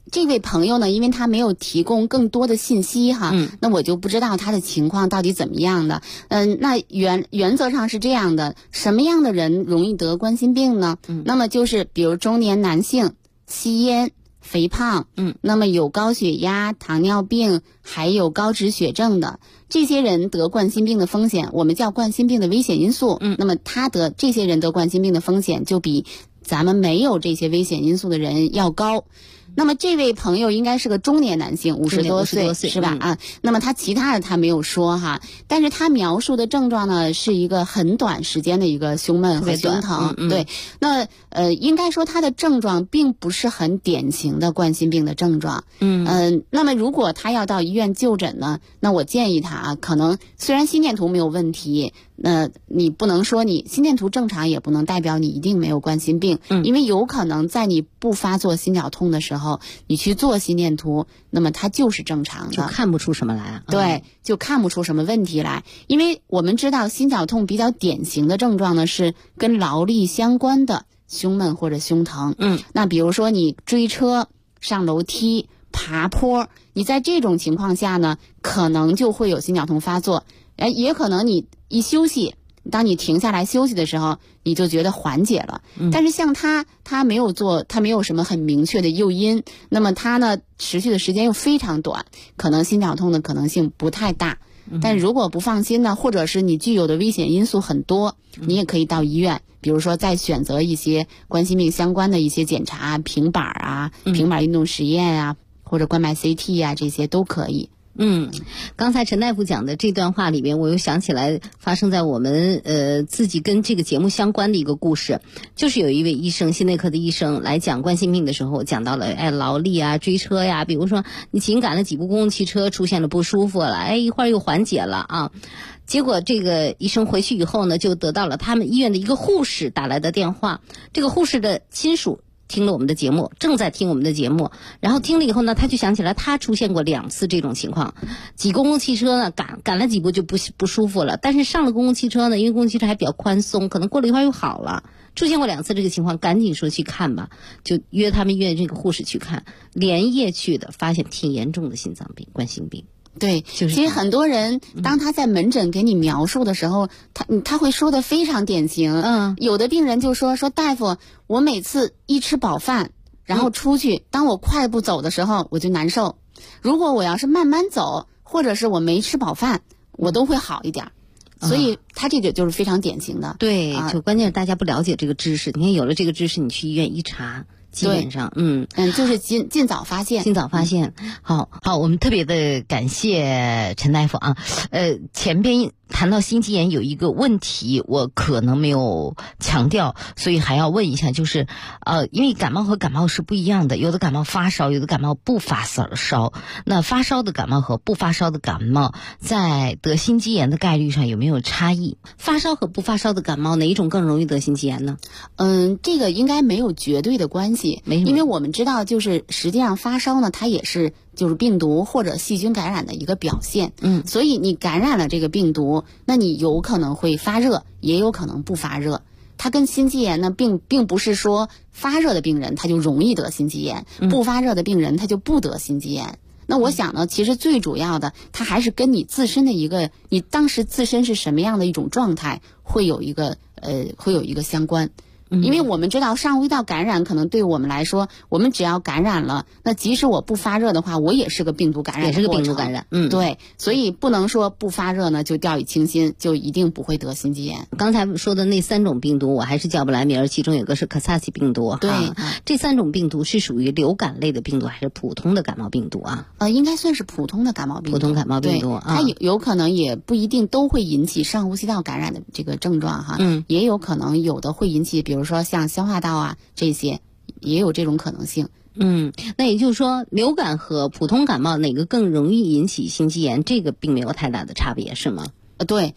这位朋友呢，因为他没有提供更多的信息哈，那我就不知道他的情况到底怎么样的。那原则上是这样的，什么样的人容易得冠心病呢？那么就是比如中年男性、吸烟、肥胖，那么有高血压、糖尿病，还有高脂血症的这些人得冠心病的风险，我们叫冠心病的危险因素。那么这些人得冠心病的风险就比咱们没有这些危险因素的人要高。那么这位朋友应该是个中年男性，50多岁是吧？那么他其他的他没有说哈，但是他描述的症状呢是一个很短时间的一个胸闷和胸疼。对，那应该说他的症状并不是很典型的冠心病的症状。那么如果他要到医院就诊呢，那我建议他可能虽然心电图没有问题，那你不能说你心电图正常，也不能代表你一定没有冠心病，因为有可能在你不发作心绞痛的时候，你去做心电图，那么它就是正常的， 就看不出什么来啊。 对，就看不出什么问题来。因为我们知道心绞痛比较典型的症状呢是跟劳力相关的胸闷或者胸疼。那比如说你追车、上楼梯、爬坡，你在这种情况下呢，可能就会有心绞痛发作。也可能你一休息，当你停下来休息的时候，你就觉得缓解了。但是像他没有什么很明确的诱因，那么他呢持续的时间又非常短，可能心绞痛的可能性不太大。但如果不放心呢，或者是你具有的危险因素很多，你也可以到医院，比如说再选择一些冠心病相关的一些检查，平板运动实验啊，或者冠脉 CT 啊，这些都可以。 刚才陈大夫讲的这段话里面，我又想起来发生在我们自己跟这个节目相关的一个故事，就是有一位医生，心内科的医生来讲冠心病的时候，讲到了劳力啊、追车呀，比如说你紧赶了几部公共汽车，出现了不舒服了，一会儿又缓解了啊。结果这个医生回去以后呢，就得到了他们医院的一个护士打来的电话，这个护士的亲属听了我们的节目，正在听我们的节目，然后听了以后呢，他就想起来他出现过2次这种情况，挤公共汽车呢，赶了几步就不舒服了，但是上了公共汽车呢，因为公共汽车还比较宽松，可能过了一会儿又好了，出现过2次这个情况，赶紧说去看吧，就约他们医院这个护士去看，连夜去的，发现挺严重的心脏病、冠心病。 对，其实很多人当他在门诊给你描述的时候，他会说的非常典型。有的病人就说大夫，我每次一吃饱饭，然后出去，当我快步走的时候，我就难受。如果我要是慢慢走，或者是我没吃饱饭，我都会好一点。所以他这个就是非常典型的。 对，就关键是大家不了解这个知识。你看有了这个知识，你去医院一查，基本上就是尽早发现， 尽早发现。好，我们特别的感谢陈大夫啊。前边谈到心肌炎有一个问题，我可能没有强调，所以还要问一下，就是因为感冒和感冒是不一样的，有的感冒发烧，有的感冒不发烧。那发烧的感冒和不发烧的感冒，在得心肌炎的概率上有没有差异？发烧和不发烧的感冒，哪一种更容易得心肌炎呢？ 这个应该没有绝对的关系，因为我们知道，就是实际上发烧呢，它也是就是病毒或者细菌感染的一个表现。所以你感染了这个病毒，那你有可能会发热，也有可能不发热。它跟心肌炎呢，并不是说发热的病人他就容易得心肌炎，不发热的病人他就不得心肌炎。那我想呢，其实最主要的，它还是跟你自身的你当时自身是什么样的一种状态，会有一个相关。因为我们知道上呼吸道感染可能对我们来说，我们只要感染了，那即使我不发热的话，我也是个病毒感染， 也是个病毒感染。 对，所以不能说不发热呢就掉以轻心，就一定不会得心肌炎。 刚才说的那3种病毒我还是叫不来名，其中有个是可萨奇病毒。 对， 这3种病毒是属于流感类的病毒还是普通的感冒病毒啊？ 应该算是普通的感冒病毒。 普通感冒病毒， 它有可能也不一定都会引起上呼吸道感染的这个症状哈。也有可能有的会引起，比如说像消化道啊这些，也有这种可能性。 那也就是说，流感和普通感冒哪个更容易引起心肌炎？这个并没有太大的差别，是吗？ 对，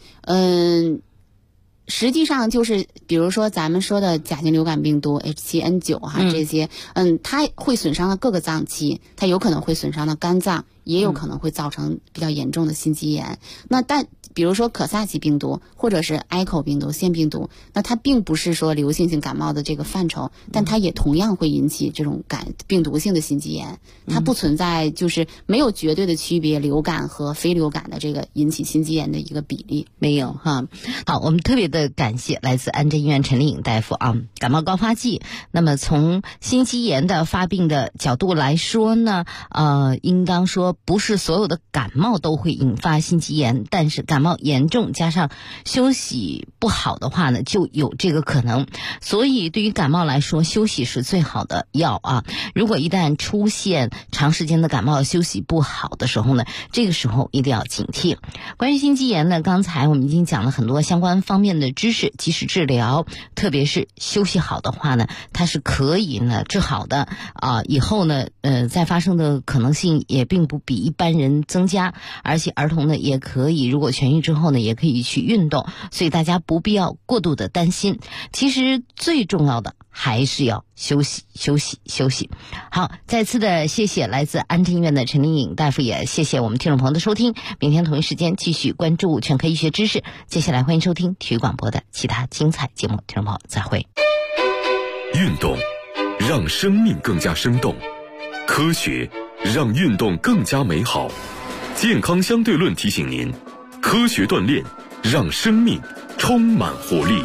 实际上就是比如说咱们说的甲型流感病毒 H7N9 这些，它会损伤到各个脏器，它有可能会损伤到肝脏， 也有可能会造成比较严重的心肌炎。那但比如说可萨奇病毒或者是埃口病毒、腺病毒，那它并不是说流行性感冒的这个范畴，但它也同样会引起这种病毒性的心肌炎。它不存在就是没有绝对的区别流感和非流感的这个引起心肌炎的一个比例， 没有哈。好，我们特别的感谢来自安贞医院陈丽颖大夫啊。感冒高发季，那么从心肌炎的发病的角度来说呢，应当说不是所有的感冒都会引发心肌炎，但是感冒严重加上休息不好的话呢，就有这个可能。所以对于感冒来说，休息是最好的药啊。如果一旦出现长时间的感冒休息不好的时候呢，这个时候一定要警惕。关于心肌炎呢，刚才我们已经讲了很多相关方面的知识，及时治疗，特别是休息好的话呢，它是可以呢治好的以后呢再发生的可能性也并不比一般人增加，而且儿童呢也可以，如果痊愈之后呢也可以去运动，所以大家不必要过度的担心。其实最重要的还是要休息。好，再次的谢谢来自安贞医院的陈丽颖大夫，也谢谢我们听众朋友的收听。明天同一时间继续关注全科医学知识，接下来欢迎收听体育广播的其他精彩节目，听众朋友再会。 运动让生命更加生动，科学让运动更加美好。健康相对论提醒您，科学锻炼让生命充满活力。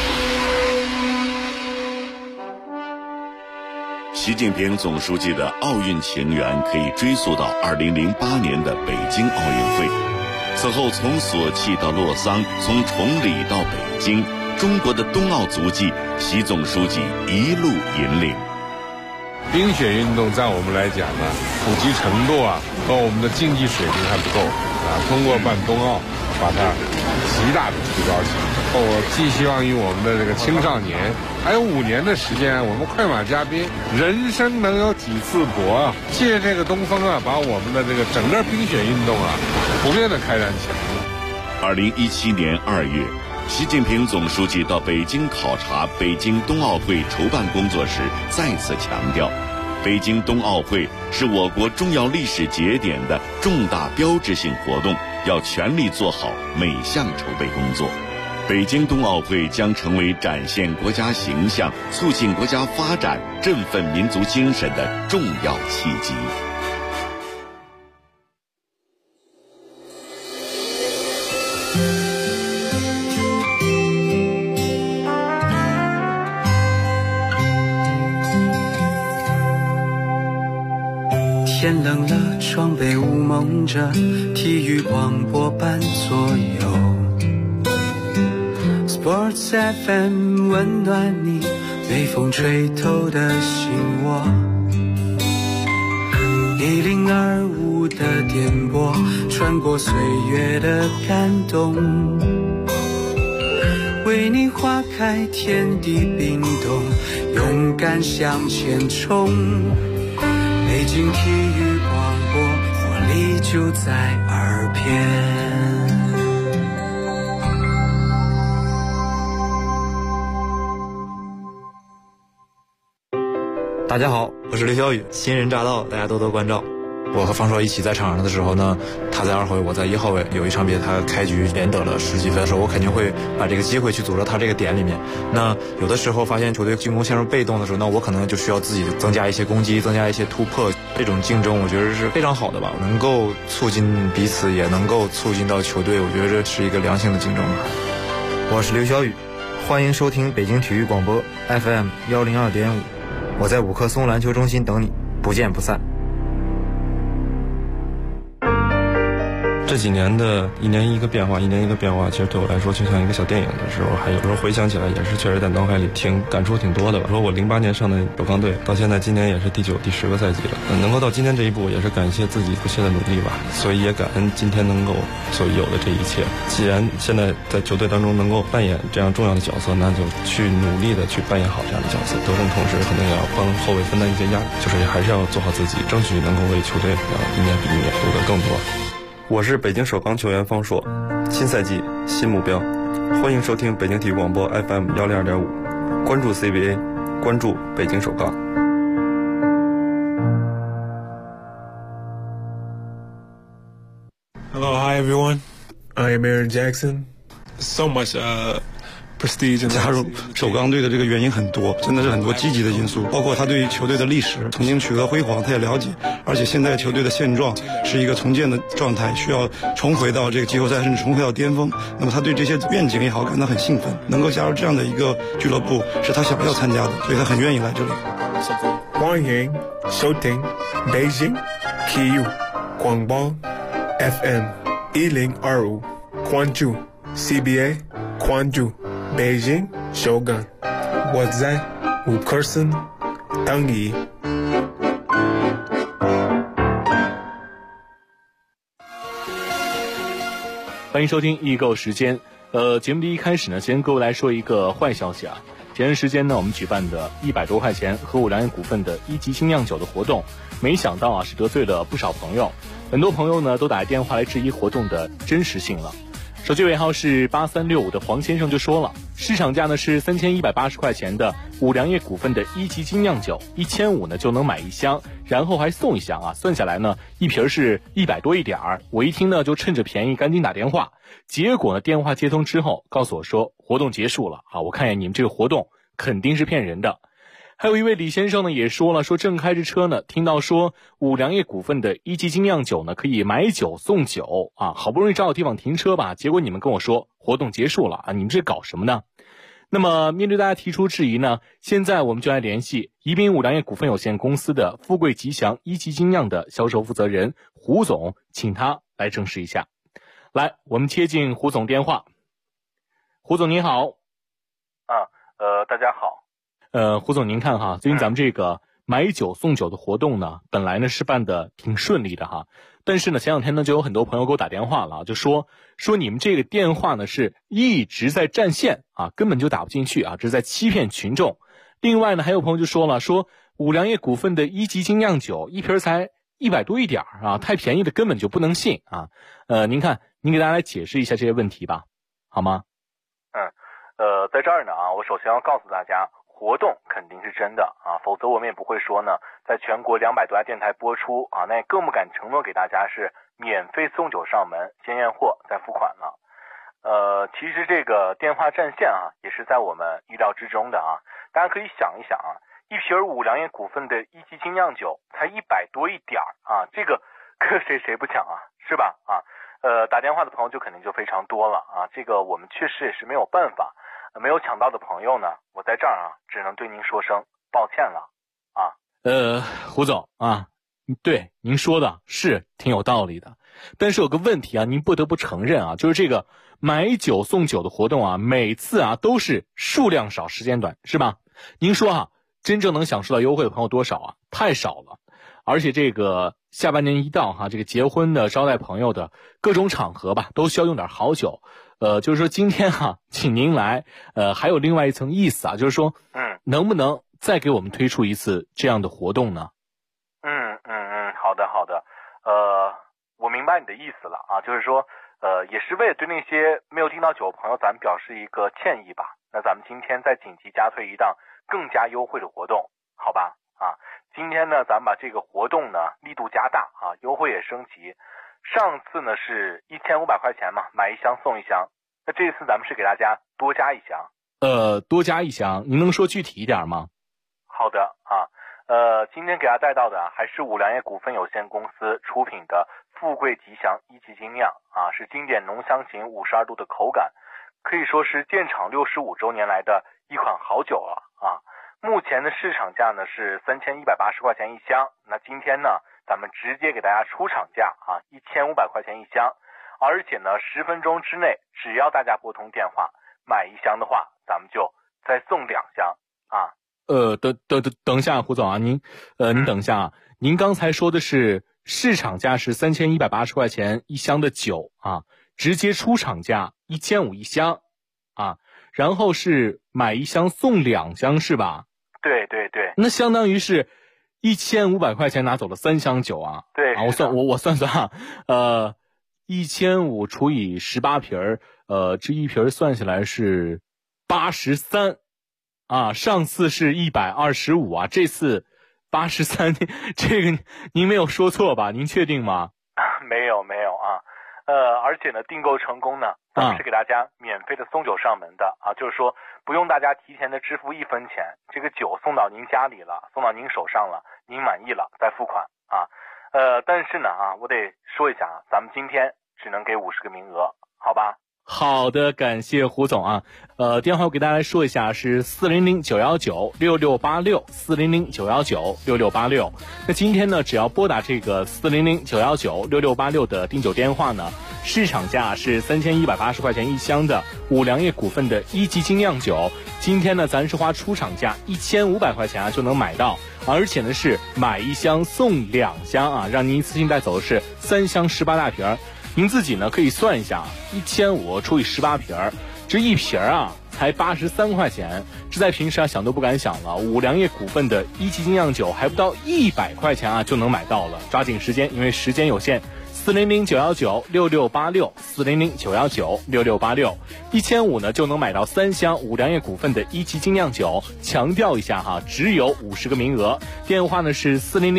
习近平总书记的奥运情缘可以追溯到2008年的北京奥运会。此后从索契到洛桑，从崇礼到北京，中国的冬奥足迹，习总书记一路引领。 冰雪运动在我们来讲呢，普及程度和我们的竞技水平还不够通过办冬奥，把它极大的提高起来。我寄希望于我们的这个青少年，还有5年的时间，我们快马加鞭，人生能有几次搏借这个东风把我们的这个整个冰雪运动普遍的开展起来。 2017年2月，习近平总书记到北京考察北京冬奥会筹办工作时，再次强调，北京冬奥会是我国重要历史节点的重大标志性活动，要全力做好每项筹备工作。北京冬奥会将成为展现国家形象、促进国家发展、振奋民族精神的重要契机。 天冷了，窗被雾蒙着，体育广播伴左右。Sports FM 温暖你，被风吹透的心窝。1025的电波，穿过岁月的感动，为你划开天地冰冻，勇敢向前冲。北京体育广播，活力就在耳边。 大家好，我是刘晓宇，新人乍到，大家多多关照。我和方硕一起在场上的时候呢，他在2号位，我在1号位，有一场比赛他开局连得了10几分的时候，我肯定会把这个机会去组织他这个点里面。那有的时候发现球队进攻陷入被动的时候，那我可能就需要自己增加一些攻击，增加一些突破。这种竞争我觉得是非常好的吧，能够促进彼此，也能够促进到球队，我觉得这是一个良性的竞争。 我是刘晓宇，欢迎收听北京体育广播 FM 102.5，我在5棵松篮球中心等你，不见不散。 这几年的一年一个变化，其实对我来说就像一个小电影的时候，还有时候回想起来也是确实在脑海里感触挺多的吧。说我08年上的首钢队，到现在今年也是第9、第10个赛季了，能够到今天这一步，也是感谢自己不懈的努力吧。所以也感恩今天能够所有的这一切。既然现在在球队当中能够扮演这样重要的角色，那就去努力的去扮演好这样的角色。得胜同时，可能也要帮后卫分担一些压力，就是还是要做好自己，争取能够为球队一年比一年夺得更多。我是北京首钢球员方硕，新赛季新目标，欢迎收听北京体育广播 FM 102.5，关注 CBA， 关注北京首钢。 Hi everyone, I am Aaron Jackson. So much prestige. 加入首钢队的这个原因很多，真的是很多积极的因素，包括他对于球队的历史曾经取得辉煌，他也了解，而且现在球队的现状是一个重建的状态，需要重回到这个季后赛，甚至重回到巅峰。那么他对这些愿景也好感到很兴奋，能够加入这样的一个俱乐部是他想要参加的，所以他很愿意来这里。 光影、收听、北京、KU、广播、FM 1025，关注 CBA， 关注北京首钢，我在五棵松等你。 欢迎收听易购时间。节目的一开始呢，先跟各位来说一个坏消息啊。前段时间呢，我们举办的100多块钱和五粮液股份的一级精酿酒的活动，没想到啊是得罪了不少朋友，很多朋友呢都打电话来质疑活动的真实性了。手机尾号是8365的黄先生就说了，市场价呢是3180块钱的五粮液股份的一级精酿酒，1500呢就能买一箱，然后还送一箱啊，算下来呢一瓶是100多一点儿。我一听呢就趁着便宜赶紧打电话，结果呢电话接通之后告诉我说活动结束了啊，我看见你们这个活动肯定是骗人的。还有一位李先生呢也说了，说正开着车呢，听到说五粮液股份的一级精酿酒呢可以买酒送酒啊，好不容易找到地方停车吧，结果你们跟我说活动结束了啊，你们这搞什么呢？那么面对大家提出质疑呢，现在我们就来联系宜宾五粮液股份有限公司的富贵吉祥一级精酿的销售负责人胡总，请他来证实一下。来，我们接进胡总电话。胡总您好。 大家好。 胡总您看哈，最近咱们这个买酒送酒的活动呢，本来呢是办的挺顺利的哈，但是呢前两天呢就有很多朋友给我打电话了，就说你们这个电话呢是一直在占线啊，根本就打不进去啊，这是在欺骗群众。另外呢还有朋友就说了，说五粮液股份的一级精酿酒一瓶才100多一点啊，太便宜的根本就不能信啊。您看您给大家来解释一下这些问题吧，好吗？ 在这儿呢啊，我首先要告诉大家，活动肯定是真的啊，否则我们也不会说呢，在全国200多家电台播出啊，那也更不敢承诺给大家是免费送酒上门，先验货再付款了。其实这个电话占线啊，也是在我们意料之中的啊。大家可以想一想啊，一瓶五粮液股份的一级精酿酒才100多一点啊，这个搁谁不抢啊，是吧？啊，打电话的朋友就肯定就非常多了啊，这个我们确实也是没有办法。没有抢到的朋友呢，我在这儿啊，只能对您说声抱歉了啊。 胡总啊，对您说的是挺有道理的，但是有个问题啊，您不得不承认啊，就是这个买酒送酒的活动啊，每次啊都是数量少时间短，是吧？您说啊，真正能享受到优惠的朋友多少啊？太少了。而且这个下半年一到哈，这个结婚的、招待朋友的各种场合吧，都需要用点好酒。就是说今天哈，请您来，还有另外一层意思啊，就是说，能不能再给我们推出一次这样的活动呢？ 好的，我明白你的意思了啊，就是说，也是为了对那些没有订到酒的朋友，咱们表示一个歉意吧。那咱们今天再紧急加推一档更加优惠的活动，好吧？啊，今天呢，咱们把这个活动呢力度加大啊，优惠也升级。上次呢是1500块钱嘛，买一箱送一箱。那这次咱们是给大家多加一箱。 多加一箱，您能说具体一点吗？ 好的啊，今天给大家带到的还是五粮液股份有限公司出品的富贵吉祥一级精酿啊，是经典浓香型52度的口感，可以说是建厂65周年来的一款好酒了啊。目前的市场价呢是3180块钱一箱，那今天呢咱们直接给大家出厂价啊，1500块钱一箱，而且呢10分钟之内，只要大家拨通电话买一箱的话，咱们就再送2箱啊。 等一下，胡总啊，您等一下啊，您刚才说的是市场价是3180块钱一箱的酒啊，直接出厂价1500一箱啊，然后是买一箱送2箱是吧？ 对， 那相当于是1500块钱拿走了3箱酒啊。 对啊，我算算啊，1500除以18瓶这一瓶算下来是83啊，上次是125啊，这次83，这个您没有说错吧？您确定吗？ 没有啊， 而且呢，订购成功呢，咱们是给大家免费的送酒上门的啊，就是说不用大家提前的支付1分钱，这个酒送到您家里了，送到您手上了，您满意了再付款啊。但是呢我得说一下啊，咱们今天只能给50个名额，好吧？ 好的，感谢胡总啊。电话我给大家来说一下，是400-919-6686，400-919-6686。那今天呢，只要拨打这个400-919-6686的订酒电话呢，市场价是3180块钱一箱的五粮液股份的1级精酿酒，今天呢，咱是花出厂价1500块钱啊就能买到，而且呢是买1箱送2箱啊，让您一次性带走的是3箱18大瓶。您自己呢可以算一下，1500除以18瓶，这一瓶啊才83块钱，这在平时啊想都不敢想了。五粮液股份的1级精酿酒还不到100块钱啊就能买到了，抓紧时间，因为时间有限。400-919-6686，400-919-6686，1500呢就能买到3箱五粮液股份的1级精酿酒。强调一下哈，只有50个名额。电话呢是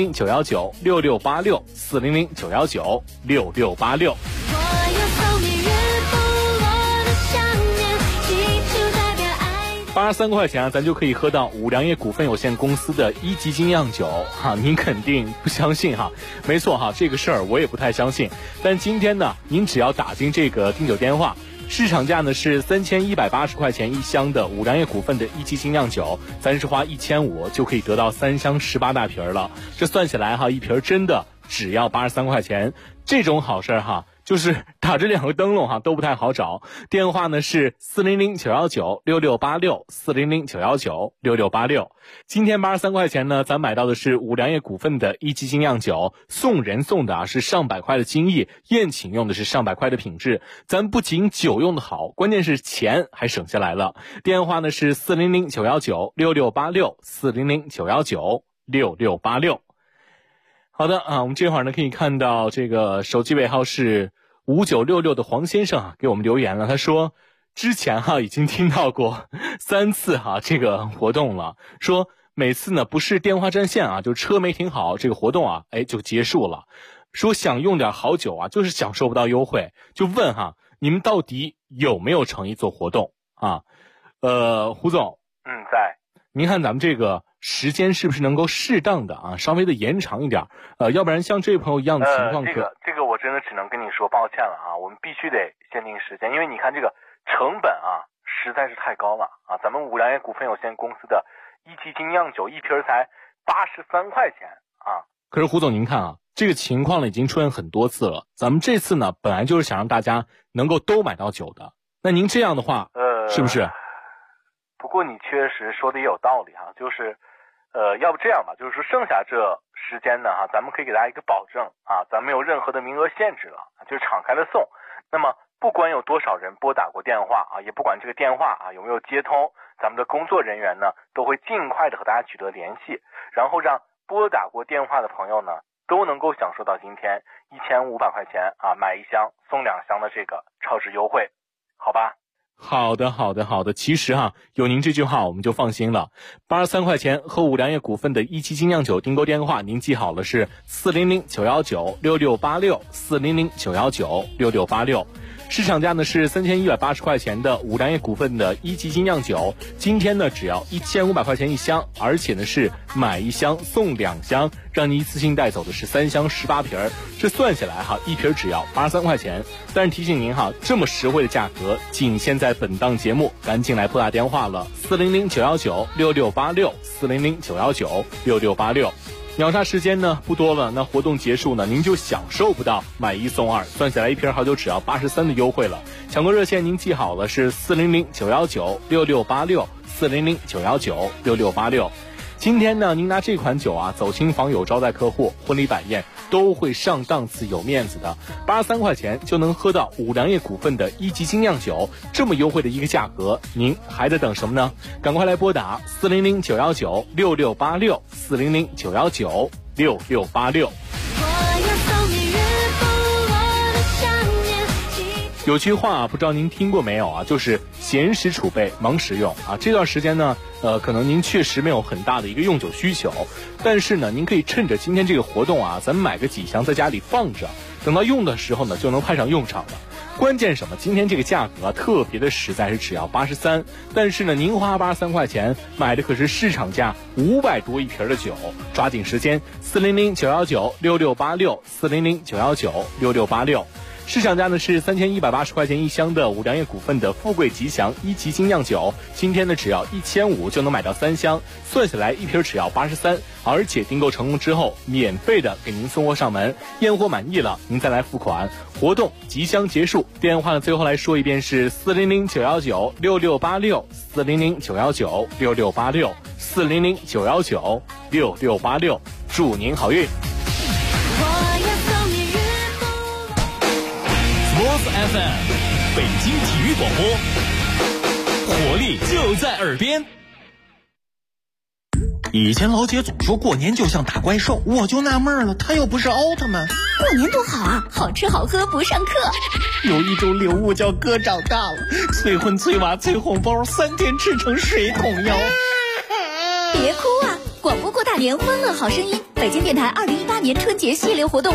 400-919-6686，400-919-6686。83块钱啊，咱就可以喝到五粮液股份有限公司的1级精酿酒哈，您肯定不相信哈？没错哈，这个事儿我也不太相信。但今天呢，您只要打进这个订酒电话，市场价呢是3180块钱一箱的五粮液股份的1级精酿酒，咱是花1500就可以得到3箱18大瓶了。这算起来哈，一瓶真的只要83块钱，这种好事哈。就是打这2个灯笼哈都不太好找，电话呢是400-919-6686，400-919-6686。今天83块钱呢，咱买到的是五粮液股份的1级精酿酒，送人送的是上百块的精益，宴请用的是上百块的品质。咱不仅酒用的好，关键是钱还省下来了。电话呢是400-919-6686，400-919-6686。好的啊，我们这会儿呢可以看到这个手机尾号是5966的黄先生给我们留言了，他说之前已经听到过3次这个活动了，说每次呢不是电话占线就车没停好，这个活动就结束了，说想用点好酒就是享受不到优惠，就问你们到底有没有诚意做活动胡总在， 您看咱们这个时间是不是能够适当的稍微的延长一点，要不然像这位朋友一样的情况这个我真的只能跟你说抱歉了我们必须得限定时间，因为你看这个成本实在是太高了咱们五粮液股份有限公司的1级精酿酒一瓶才83块钱可是胡总您看这个情况呢已经出现很多次了，咱们这次呢本来就是想让大家能够都买到酒的，那您这样的话是不是？ 不过你确实说的也有道理就是要不这样吧，就是说剩下这时间呢咱们可以给大家一个保证咱们没有任何的名额限制了，就是敞开的送。那么不管有多少人拨打过电话也不管这个电话有没有接通，咱们的工作人员呢都会尽快的和大家取得联系，然后让拨打过电话的朋友呢都能够享受到今天1500块钱买1箱送2箱的这个超值优惠，好吧？ 好的，其实有您这句话我们就放心了。83块钱和五粮液股份的1级精酿酒订购电话您记好了，是400-919-6686，400-919-6686。市场价呢是3180块钱的五粮液股份的1级精酿酒，今天呢只要1500块钱一箱，而且呢是买1箱送2箱，让你一次性带走的是3箱18瓶，这算下来一瓶只要83块钱。但是提醒您这么实惠的价格仅限在本档节目，赶紧来拨打电话了，400-919-6686，400-919-6686。秒杀时间呢不多了，那活动结束呢您就享受不到买1送2，算下来一瓶好酒只要83的优惠了。抢购热线您记好了，是400-919-6686，400-919-6686。今天呢您拿这款酒走亲访友招待客户，婚礼摆宴都会上档次有面子的，83块钱就能喝到五粮液股份的1级精酿酒，这么优惠的一个价格，您还在等什么呢？赶快来拨打400-919-6686，400-919-6686。 有句话啊，不知道您听过没有啊，就是闲时储备，忙时用啊。这段时间呢，可能您确实没有很大的一个用酒需求，但是呢，您可以趁着今天这个活动啊，咱们买个几箱在家里放着，等到用的时候呢，就能派上用场了。关键什么？今天这个价格啊，特别的实在，是只要83，但是呢，您花83块钱买的可是市场价500多一瓶的酒，抓紧时间，400-919-6686，400-919-6686。市场价呢是3180块钱一箱的五粮液股份的富贵吉祥一级精酿酒，今天呢只要1500就能买到3箱，算下来一瓶只要83，而且订购成功之后免费的给您送货上门，验货满意了您再来付款。活动即将结束，电话呢最后来说一遍是400-919-6686，400-919-6686，400-919-6686，祝您好运。 Sports FM 北京体育广播，活力就在耳边。 以前老姐总说过年就像打怪兽，我就纳闷了，她又不是奥特曼。 过年多好啊，好吃好喝不上课。 有一种礼物叫哥长大了，催婚催娃催红包，3天吃成水桶腰。 别哭啊，广播过大年欢乐好声音，北京电台2018年春节系列活动